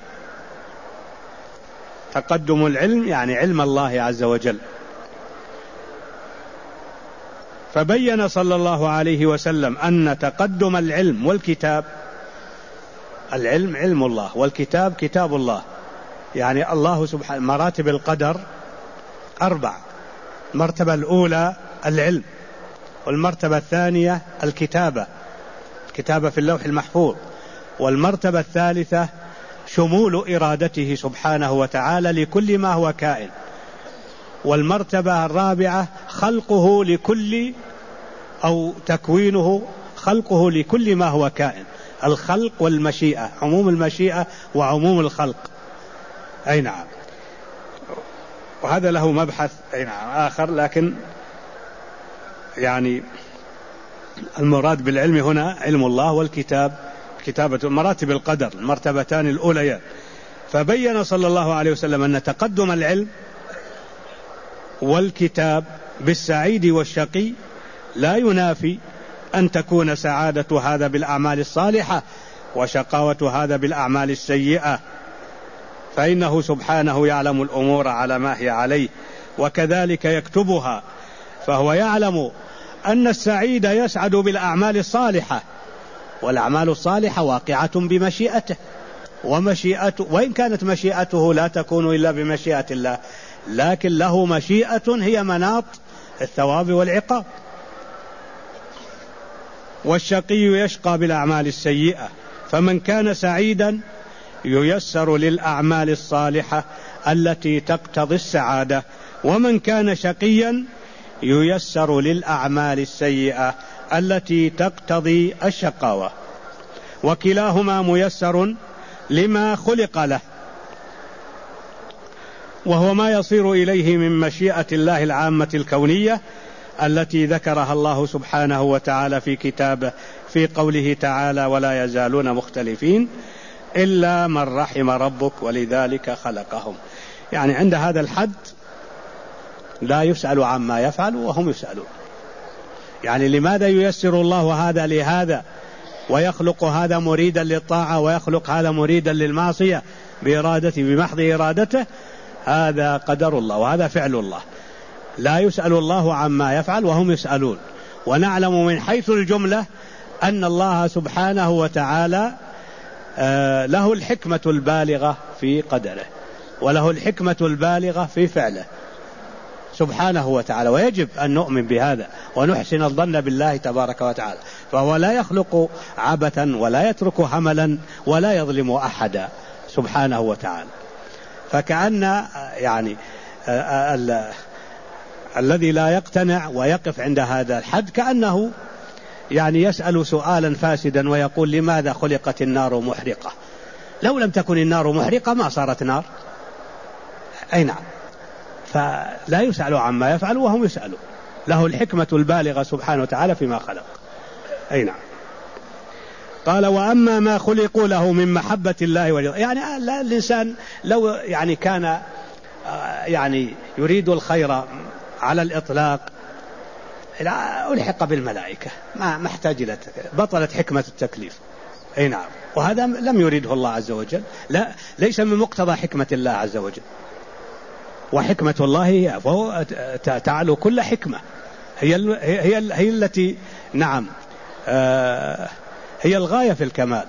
تقدم العلم يعني علم الله عز وجل. فبين صلى الله عليه وسلم أن تقدم العلم والكتاب، العلم علم الله والكتاب كتاب الله، يعني الله سبحانه. مراتب القدر 4. المرتبة الأولى العلم، والمرتبة الثانية الكتابة في اللوح المحفوظ، والمرتبة الثالثة شمول إرادته سبحانه وتعالى لكل ما هو كائن، والمرتبة الرابعة خلقه لكل أو تكوينه خلقه لكل ما هو كائن، الخلق والمشيئة، عموم المشيئة وعموم الخلق. أي نعم. وهذا له مبحث أي نعم آخر، لكن يعني المراد بالعلم هنا علم الله والكتاب كتابة مراتب القدر المرتبتان الأوليان. فبين صلى الله عليه وسلم أن تقدم العلم والكتاب بالسعيد والشقي لا ينافي أن تكون سعادة هذا بالأعمال الصالحة وشقاوة هذا بالأعمال السيئة، فإنه سبحانه يعلم الأمور على ما هي عليه وكذلك يكتبها، فهو يعلم أن السعيد يسعد بالأعمال الصالحة، والأعمال الصالحة واقعة بمشيئته، وإن كانت مشيئته لا تكون إلا بمشيئة الله، لكن له مشيئة هي مناط الثواب والعقاب. والشقي يشقى بالأعمال السيئة، فمن كان سعيدا ييسر للأعمال الصالحة التي تقتضي السعادة، ومن كان شقيا ييسر للأعمال السيئة التي تقتضي الشقاوة، وكلاهما ميسر لما خلق له، وهو ما يصير إليه من مشيئة الله العامة الكونية التي ذكرها الله سبحانه وتعالى في كتابه في قوله تعالى: ولا يزالون مختلفين إلا من رحم ربك ولذلك خلقهم. يعني عند هذا الحد لا يسأل عما يفعل وهم يسألون. يعني لماذا ييسر الله هذا لهذا ويخلق هذا مريدا للطاعة ويخلق هذا مريدا للمعصية بإرادته بمحض إرادته؟ هذا قدر الله وهذا فعل الله، لا يسأل الله عما يفعل وهم يسألون. ونعلم من حيث الجملة أن الله سبحانه وتعالى له الحكمة البالغة في قدره وله الحكمة البالغة في فعله سبحانه وتعالى، ويجب أن نؤمن بهذا ونحسن الظن بالله تبارك وتعالى، فهو لا يخلق عبثا ولا يترك هملا ولا يظلم أحدا سبحانه وتعالى. فكأن يعني الذي لا يقتنع ويقف عند هذا الحد كأنه يعني يسأل سؤالا فاسدا ويقول: لماذا خلقت النار محرقة؟ لو لم تكن النار محرقة ما صارت نار. أي نعم. فلا يسأل عما يفعل وهم يسألون، له الحكمة البالغة سبحانه وتعالى فيما خلق. أي نعم. قال: وأما ما خلقوا له من محبة الله ورضاه. يعني الإنسان لو يعني كان يعني يريد الخير على الإطلاق ألحق بالملائكة، ما احتاج إلى بطلت حكمة التكليف. أي نعم. وهذا لم يريده الله عز وجل، لا ليس من مقتضى حكمة الله عز وجل، وحكمة الله فهو تعلو كل حكمة، هي التي نعم هي الغاية في الكمال.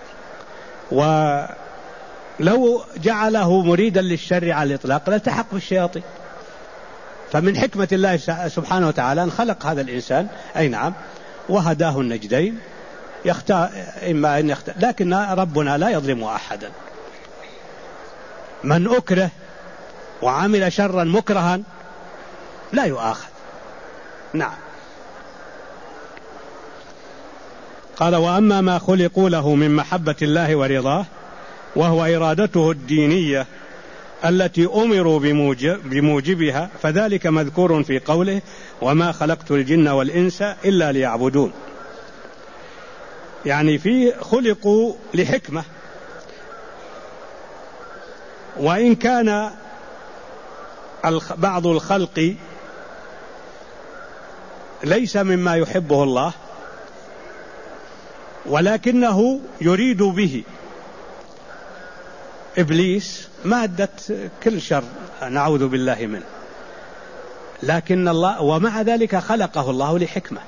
ولو جعله مريدا للشر على الإطلاق لالتحق بالشياطين. فمن حكمة الله سبحانه وتعالى أن خلق هذا الإنسان. أي نعم. وهداه النجدين، يختار إما أن يختار، لكن ربنا لا يظلم أحدا. من أكره وعمل شرا مكرها لا يؤاخذ. نعم. قال: وأما ما خلقوا له من محبة الله ورضاه وهو إرادته الدينية التي أمروا بموجبها فذلك مذكور في قوله: وما خلقت الجن والإنس إلا ليعبدون. يعني في خلقوا لحكمة، وإن كان بعض الخلق ليس مما يحبه الله، ولكنه يريد به إبليس مادة كل شر نعوذ بالله منه، لكن الله ومع ذلك خلقه الله لحكمة.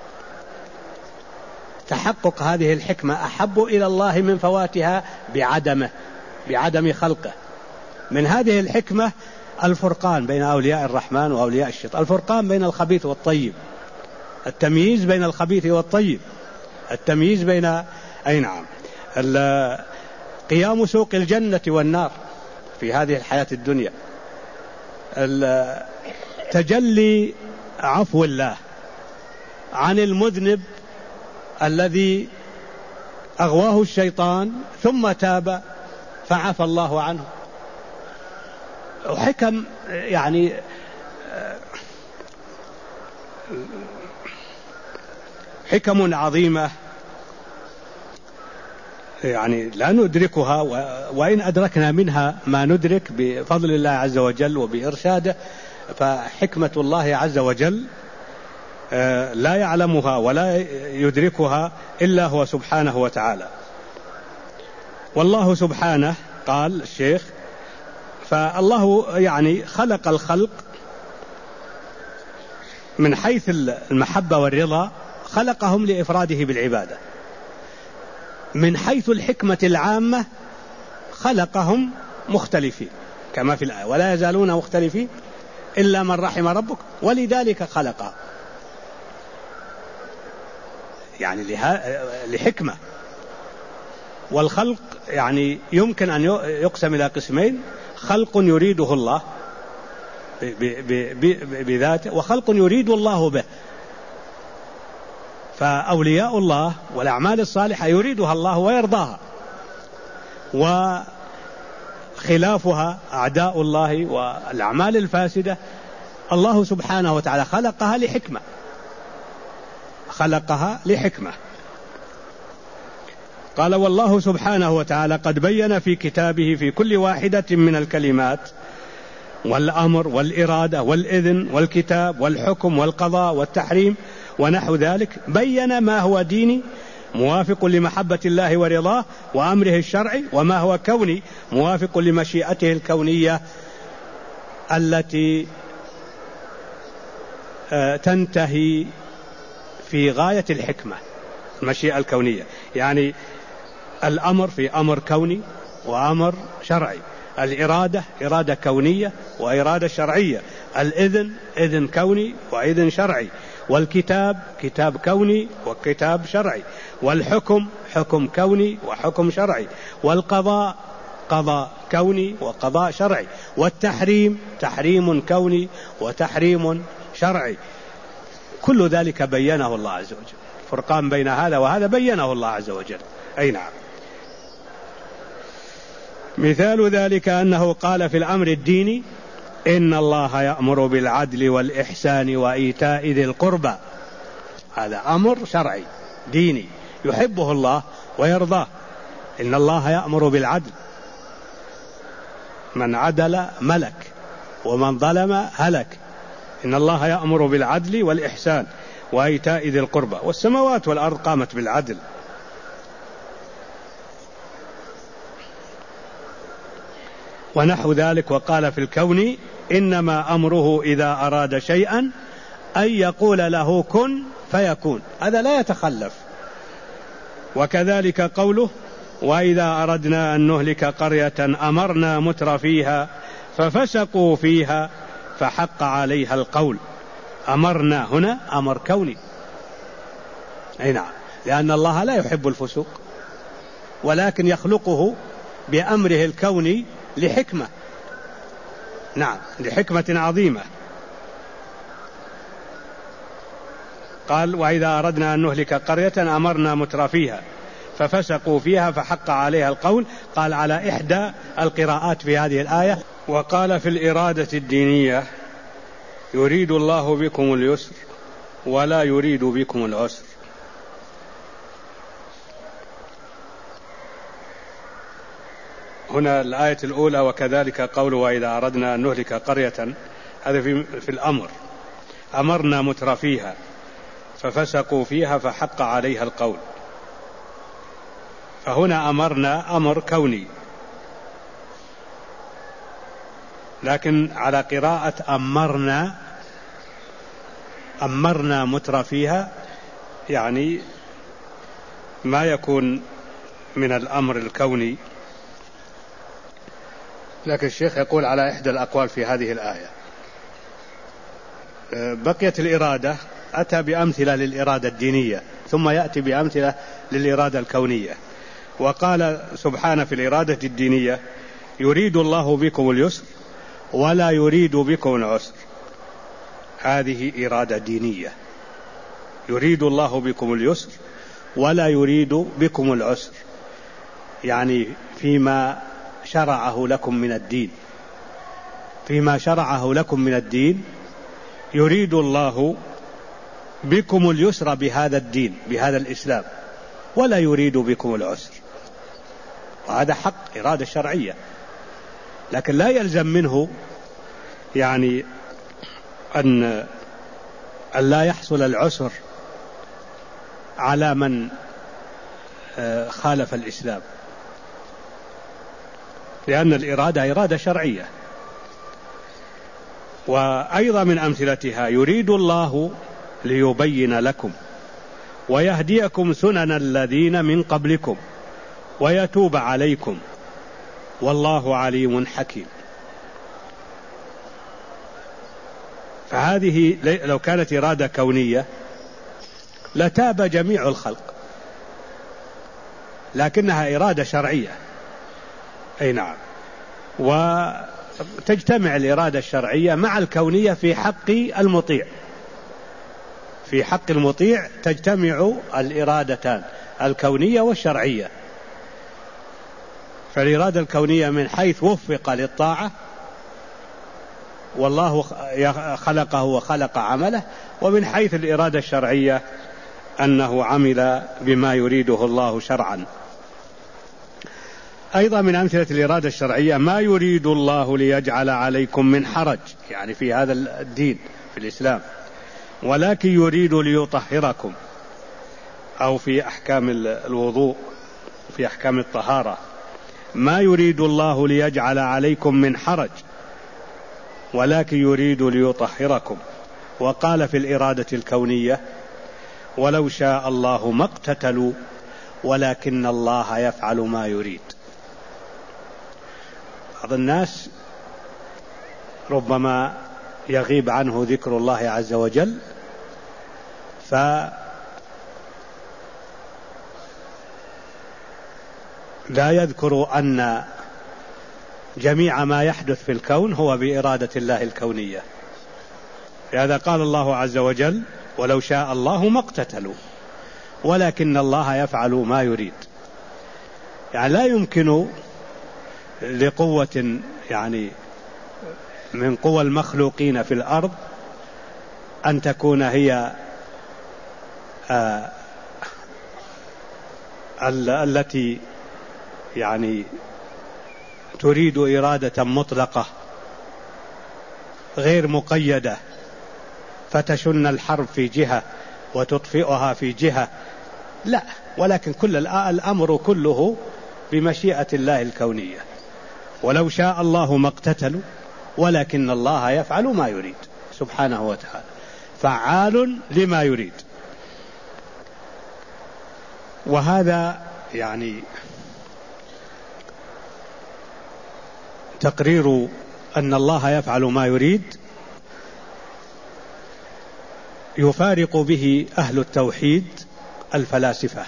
تحقق هذه الحكمة أحب إلى الله من فواتها بعدم خلقه. من هذه الحكمة الفرقان بين أولياء الرحمن وأولياء الشيطان، الفرقان بين الخبيث والطيب، التمييز بين الخبيث والطيب، التمييز بين أي نعم قيام سوق الجنة والنار في هذه الحياة الدنيا، تجلي عفو الله عن المذنب الذي أغواه الشيطان ثم تاب فعفى الله عنه. وحكم يعني حكم عظيمة يعني لا ندركها، وإن أدركنا منها ما ندرك بفضل الله عز وجل وبإرشاده، فحكمة الله عز وجل لا يعلمها ولا يدركها إلا هو سبحانه وتعالى. والله سبحانه قال الشيخ فالله يعني خلق الخلق من حيث المحبة والرضا، خلقهم لإفراده بالعبادة. من حيث الحكمة العامة خلقهم مختلفين كما في الآية ولا يزالون مختلفين إلا من رحم ربك ولذلك خلق، يعني لحكمة. والخلق يعني يمكن أن يقسم إلى قسمين: خلق يريده الله بذاته، وخلق يريد الله به. فأولياء الله والأعمال الصالحة يريدها الله ويرضاها، وخلافها أعداء الله والأعمال الفاسدة الله سبحانه وتعالى خلقها لحكمة. قال: والله سبحانه وتعالى قد بين في كتابه في كل واحدة من الكلمات والأمر والإرادة والإذن والكتاب والحكم والقضاء والتحريم ونحو ذلك، بين ما هو ديني موافق لمحبة الله ورضاه وأمره الشرعي، وما هو كوني موافق لمشيئته الكونية التي تنتهي في غاية الحكمة. المشيئة الكونية يعني الأمر في أمر كوني وأمر شرعي، الإرادة إرادة كونية وإرادة شرعية، الإذن إذن كوني وإذن شرعي، والكتاب كتاب كوني وكتاب شرعي، والحكم حكم كوني وحكم شرعي، والقضاء قضاء كوني وقضاء شرعي، والتحريم تحريم كوني وتحريم شرعي. كل ذلك بينه الله عز وجل، فرقان بين هذا وهذا بينه الله عز وجل. أي نعم. مثال ذلك أنه قال في الأمر الديني: إن الله يأمر بالعدل والإحسان وإيتاء ذي القربى. هذا أمر شرعي ديني يحبه الله ويرضاه. إن الله يأمر بالعدل، من عدل ملك ومن ظلم هلك. إن الله يأمر بالعدل والإحسان وإيتاء ذي القربى. والسماوات والأرض قامت بالعدل. ونحو ذلك. وقال في الكون: إنما أمره إذا أراد شيئا أن يقول له كن فيكون. هذا لا يتخلف. وكذلك قوله: وإذا أردنا أن نهلك قرية أمرنا متر فيها ففسقوا فيها فحق عليها القول. أمرنا هنا أمر كوني. أي نعم، لأن الله لا يحب الفسوق، ولكن يخلقه بأمره الكوني لحكمة. نعم، لحكمة عظيمة. قال: وإذا أردنا أن نهلك قرية أمرنا متر فيها ففسقوا فيها فحق عليها القول. قال على إحدى القراءات في هذه الآية. وقال في الإرادة الدينية: يريد الله بكم اليسر ولا يريد بكم العسر. هنا الآية الأولى: وكذلك قوله: وإذا أردنا أن نهلك قرية. هذا في الأمر، أمرنا متر فيها ففسقوا فيها فحق عليها القول. فهنا أمرنا أمر كوني، لكن على قراءة أمرنا متر فيها، يعني ما يكون من الأمر الكوني. لكن الشيخ يقول على إحدى الأقوال في هذه الآية. بقيت الإرادة، أتى بأمثلة للإرادة الدينية ثم يأتي بأمثلة للإرادة الكونية. وقال سبحانه في الإرادة الدينية: يريد الله بكم اليسر ولا يريد بكم العسر. هذه إرادة دينية، يريد الله بكم اليسر ولا يريد بكم العسر، يعني فيما شرعه لكم من الدين، فيما شرعه لكم من الدين يريد الله بكم اليسر بهذا الدين، بهذا الإسلام، ولا يريد بكم العسر. وهذا حق إرادة شرعية، لكن لا يلزم منه يعني أن لا يحصل العسر على من خالف الإسلام، لأن الإرادة إرادة شرعية. وأيضا من أمثلتها: يريد الله ليبين لكم ويهديكم سنن الذين من قبلكم ويتوب عليكم والله عليم حكيم. فهذه لو كانت إرادة كونية لتاب جميع الخلق، لكنها إرادة شرعية. أي نعم. وتجتمع الإرادة الشرعية مع الكونية في حق المطيع، في حق المطيع تجتمع الإرادتان الكونية والشرعية. فالإرادة الكونية من حيث وفق للطاعة والله خلقه وخلق عمله، ومن حيث الإرادة الشرعية أنه عمل بما يريده الله شرعا. أيضا من أمثلة الإرادة الشرعية: ما يريد الله ليجعل عليكم من حرج، يعني في هذا الدين في الإسلام، ولكن يريد ليطهركم، أو في أحكام الوضوء، في أحكام الطهارة: ما يريد الله ليجعل عليكم من حرج ولكن يريد ليطهركم. وقال في الإرادة الكونية: ولو شاء الله ما اقتتلوا ولكن الله يفعل ما يريد. بعض الناس ربما يغيب عنه ذكر الله عز وجل، فلا يذكر أن جميع ما يحدث في الكون هو بإرادة الله الكونية. لهذا قال الله عز وجل: ولو شاء الله ما اقتتلوا ولكن الله يفعل ما يريد. يعني لا يمكن لقوة يعني من قوى المخلوقين في الأرض أن تكون هي التي يعني تريد إرادة مطلقة غير مقيدة فتشن الحرب في جهة وتطفئها في جهة، لا، ولكن كل الأمر كله بمشيئة الله الكونية. ولو شاء الله ما اقتتلوا ولكن الله يفعل ما يريد سبحانه وتعالى، فعال لما يريد. وهذا يعني تقرير أن الله يفعل ما يريد يفارق به أهل التوحيد الفلاسفة،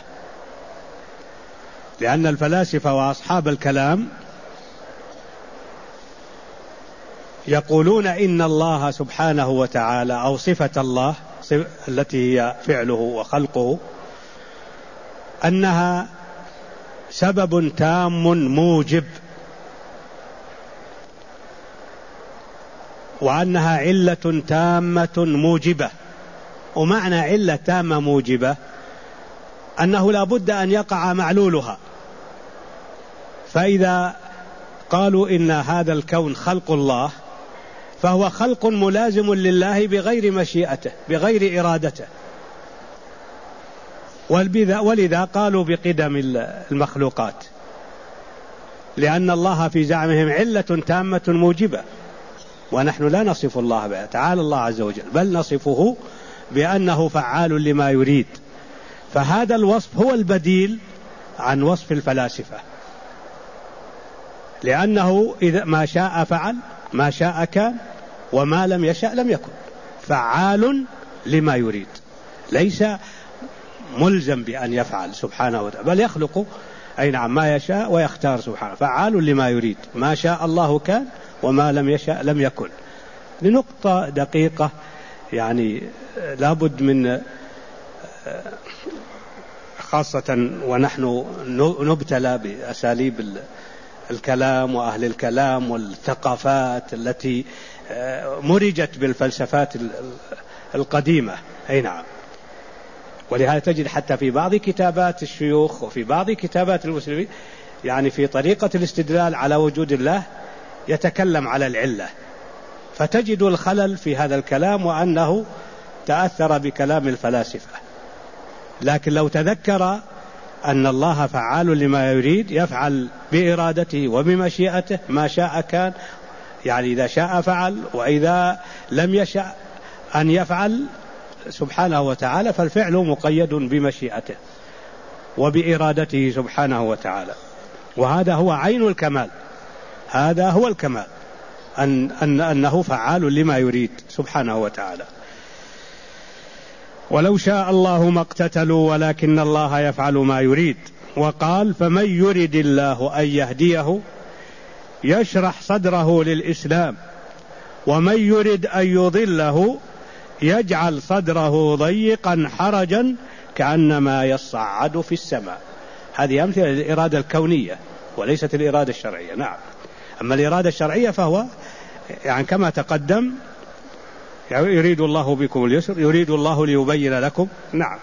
لأن الفلاسفة وأصحاب الكلام يقولون إن الله سبحانه وتعالى أو صفة الله التي هي فعله وخلقه أنها سبب تام موجب، وأنها علة تامة موجبة. ومعنى علة تامة موجبة أنه لا بد أن يقع معلولها. فإذا قالوا إن هذا الكون خلق الله فهو خلق ملازم لله بغير مشيئته بغير إرادته، ولذا قالوا بقدم المخلوقات، لأن الله في زعمهم علة تامة موجبة، ونحن لا نصف الله بها تعالى الله عز وجل، بل نصفه بأنه فعال لما يريد. فهذا الوصف هو البديل عن وصف الفلاسفة، لأنه إذا ما شاء فعل، ما شاء كان، وما لم يشأ لم يكن. فعال لما يريد، ليس ملزم بأن يفعل سبحانه وتعالى، بل يخلق أي نعم ما يشاء ويختار سبحانه. فعال لما يريد، ما شاء الله كان، وما لم يشأ لم يكن. لنقطة دقيقة يعني لابد من، خاصة ونحن نبتلى بأساليب الكلام وأهل الكلام والثقافات التي مرجت بالفلسفات القديمة. أي نعم. ولهذا تجد حتى في بعض كتابات الشيوخ وفي بعض كتابات المسلمين يعني في طريقة الاستدلال على وجود الله يتكلم على العلة، فتجد الخلل في هذا الكلام وأنه تأثر بكلام الفلاسفة. لكن لو تذكر أن الله فعال لما يريد، يفعل بإرادته وبمشيئته، ما شاء كان، يعني إذا شاء فعل، وإذا لم يشأ أن يفعل سبحانه وتعالى فالفعل مقيد بمشيئته وبإرادته سبحانه وتعالى. وهذا هو عين الكمال، هذا هو الكمال، أنه فعال لما يريد سبحانه وتعالى. ولو شاء الله ما اقتتلوا ولكن الله يفعل ما يريد. وقال فمن يرد الله أن يهديه يشرح صدره للإسلام، ومن يرد أن يضله يجعل صدره ضيقا حرجا كأنما يصعد في السماء. هذه أمثلة للإرادة الكونية وليست الإرادة الشرعية. نعم. أما الإرادة الشرعية فهو يعني كما تقدم، يريد الله بكم اليسر، يريد الله ليبين لكم. نعم.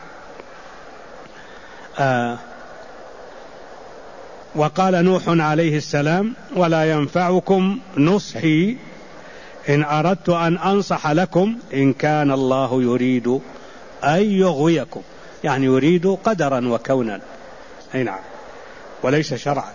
وقال نوح عليه السلام ولا ينفعكم نصحي إن أردت أن أنصح لكم إن كان الله يريد أن يغويكم، يعني يريد قدرا وكونا. أي نعم. وليس شرعا،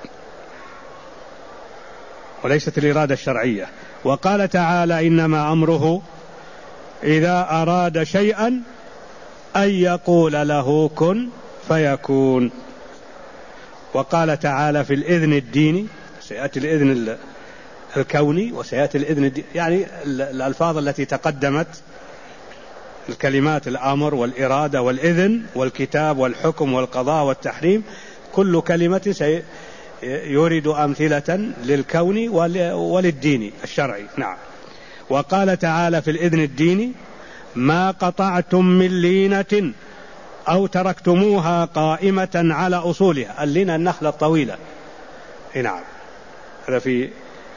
وليست الإرادة الشرعية. وقال تعالى إنما أمره إذا أراد شيئا أن يقول له كن فيكون. وقال تعالى في الإذن الديني، سيأتي الإذن الكوني وسيأتي الإذن الديني، يعني الألفاظ التي تقدمت، الكلمات الأمر والإرادة والإذن والكتاب والحكم والقضاء والتحريم، كل كلمة يورد أمثلة للكون وللدين الشرعي. نعم. وقال تعالى في الإذن الديني ما قطعتم من لينة أو تركتموها قائمة على أصولها. اللينة النخلة الطويلة. نعم. هذا في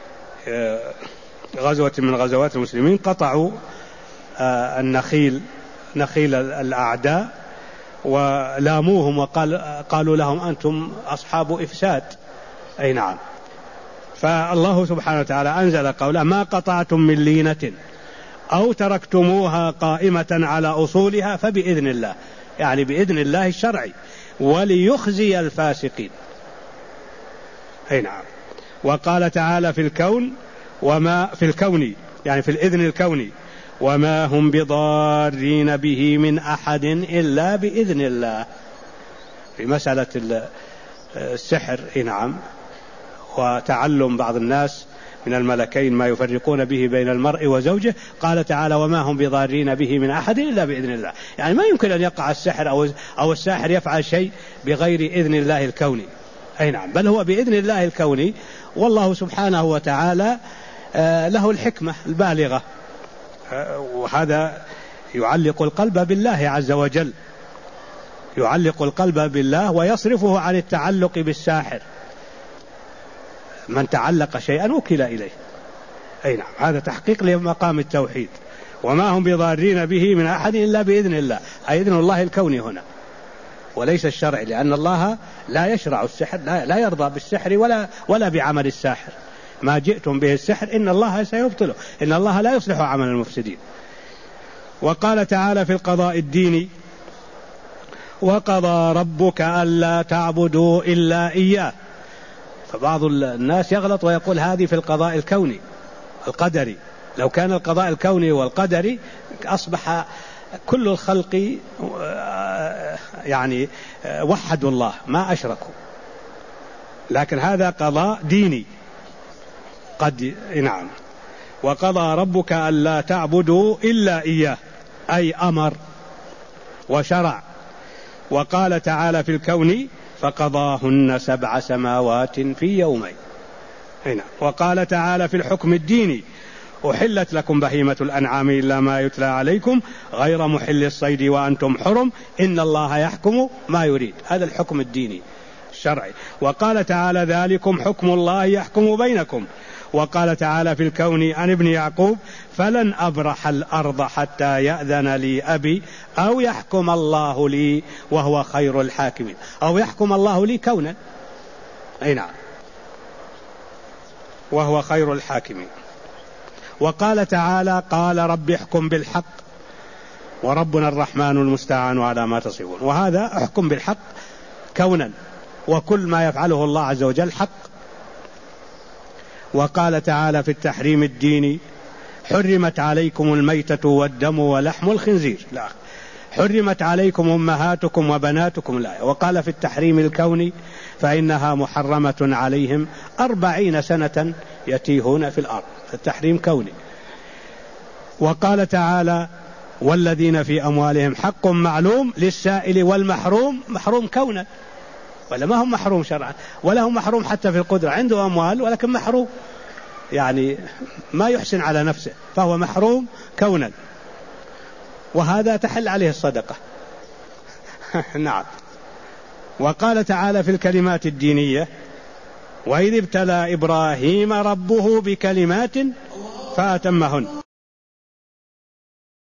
غزوة من غزوات المسلمين قطعوا النخيل، نخيل الأعداء، ولاموهم وقالوا لهم أنتم أصحاب إفساد. أي نعم. فالله سبحانه وتعالى أنزل قوله ما قطعتم من لينة أو تركتموها قائمة على أصولها فبإذن الله، يعني بإذن الله الشرعي، وليخزي الفاسقين. أي نعم. وقال تعالى في الكون وما في الكون، يعني في الإذن الكوني وما هم بضارين به من أحد إلا بإذن الله. في مسألة السحر نعم، وتعلم بعض الناس من الملكين ما يفرقون به بين المرء وزوجه، قال تعالى وما هم بضارين به من أحد إلا بإذن الله. يعني ما يمكن أن يقع السحر أو الساحر يفعل شيء بغير إذن الله الكوني. أي نعم. بل هو بإذن الله الكوني، والله سبحانه وتعالى له الحكمة البالغة، وهذا يعلق القلب بالله عز وجل، يعلق القلب بالله ويصرفه عن التعلق بالساحر. من تعلق شيئا وكل إليه. أي نعم. هذا تحقيق لمقام التوحيد. وما هم بضارين به من أحد إلا بإذن الله، أي إذن الله الكوني هنا وليس الشرعي، لأن الله لا يشرع السحر، لا يرضى بالسحر ولا بعمل الساحر. ما جئتم به السحر إن الله سيبطله، إن الله لا يصلح عمل المفسدين. وقال تعالى في القضاء الديني وقضى ربك ألا تعبدوا إلا إياه. فبعض الناس يغلط ويقول هذه في القضاء الكوني القدري. لو كان القضاء الكوني والقدري أصبح كل الخلق يعني وحدوا الله ما أشركوا، لكن هذا قضاء ديني قد نعم. وقضى ربك ألا تعبدوا إلا إياه أي أمر وشرع. وقال تعالى في الكون فقضاهن 7 سماوات في يومين. هنا وقال تعالى في الحكم الديني أحلت لكم بهيمة الأنعام إلا ما يتلى عليكم غير محل الصيد وأنتم حرم إن الله يحكم ما يريد. هذا الحكم الديني الشرعي. وقال تعالى ذلكم حكم الله يحكم بينكم. وقال تعالى في الكون عن ابن يعقوب فلن أبرح الأرض حتى يأذن لي أبي أو يحكم الله لي وهو خير الحاكمين. أو يحكم الله لي كونا أي نعم وهو خير الحاكمين. وقال تعالى قال رب احكم بالحق وربنا الرحمن المستعان على ما تصفون. وهذا احكم بالحق كونا وكل ما يفعله الله عز وجل حق. وقال تعالى في التحريم الديني حرمت عليكم الميتة والدم ولحم الخنزير لا حرمت عليكم أمهاتكم وبناتكم لا. وقال في التحريم الكوني فإنها محرمة عليهم 40 سنة يتيهون في الأرض. التحريم كوني. وقال تعالى والذين في أموالهم حق معلوم للسائل والمحروم. محروم كونا ولا ما هم محروم شرعا ولا هم محروم حتى في القدرة. عنده أموال ولكن محروم يعني ما يحسن على نفسه فهو محروم كونا. وهذا تحل عليه الصدقة نعم. وقال تعالى في الكلمات الدينية وإذ ابتلى إبراهيم ربه بكلمات فأتمهن.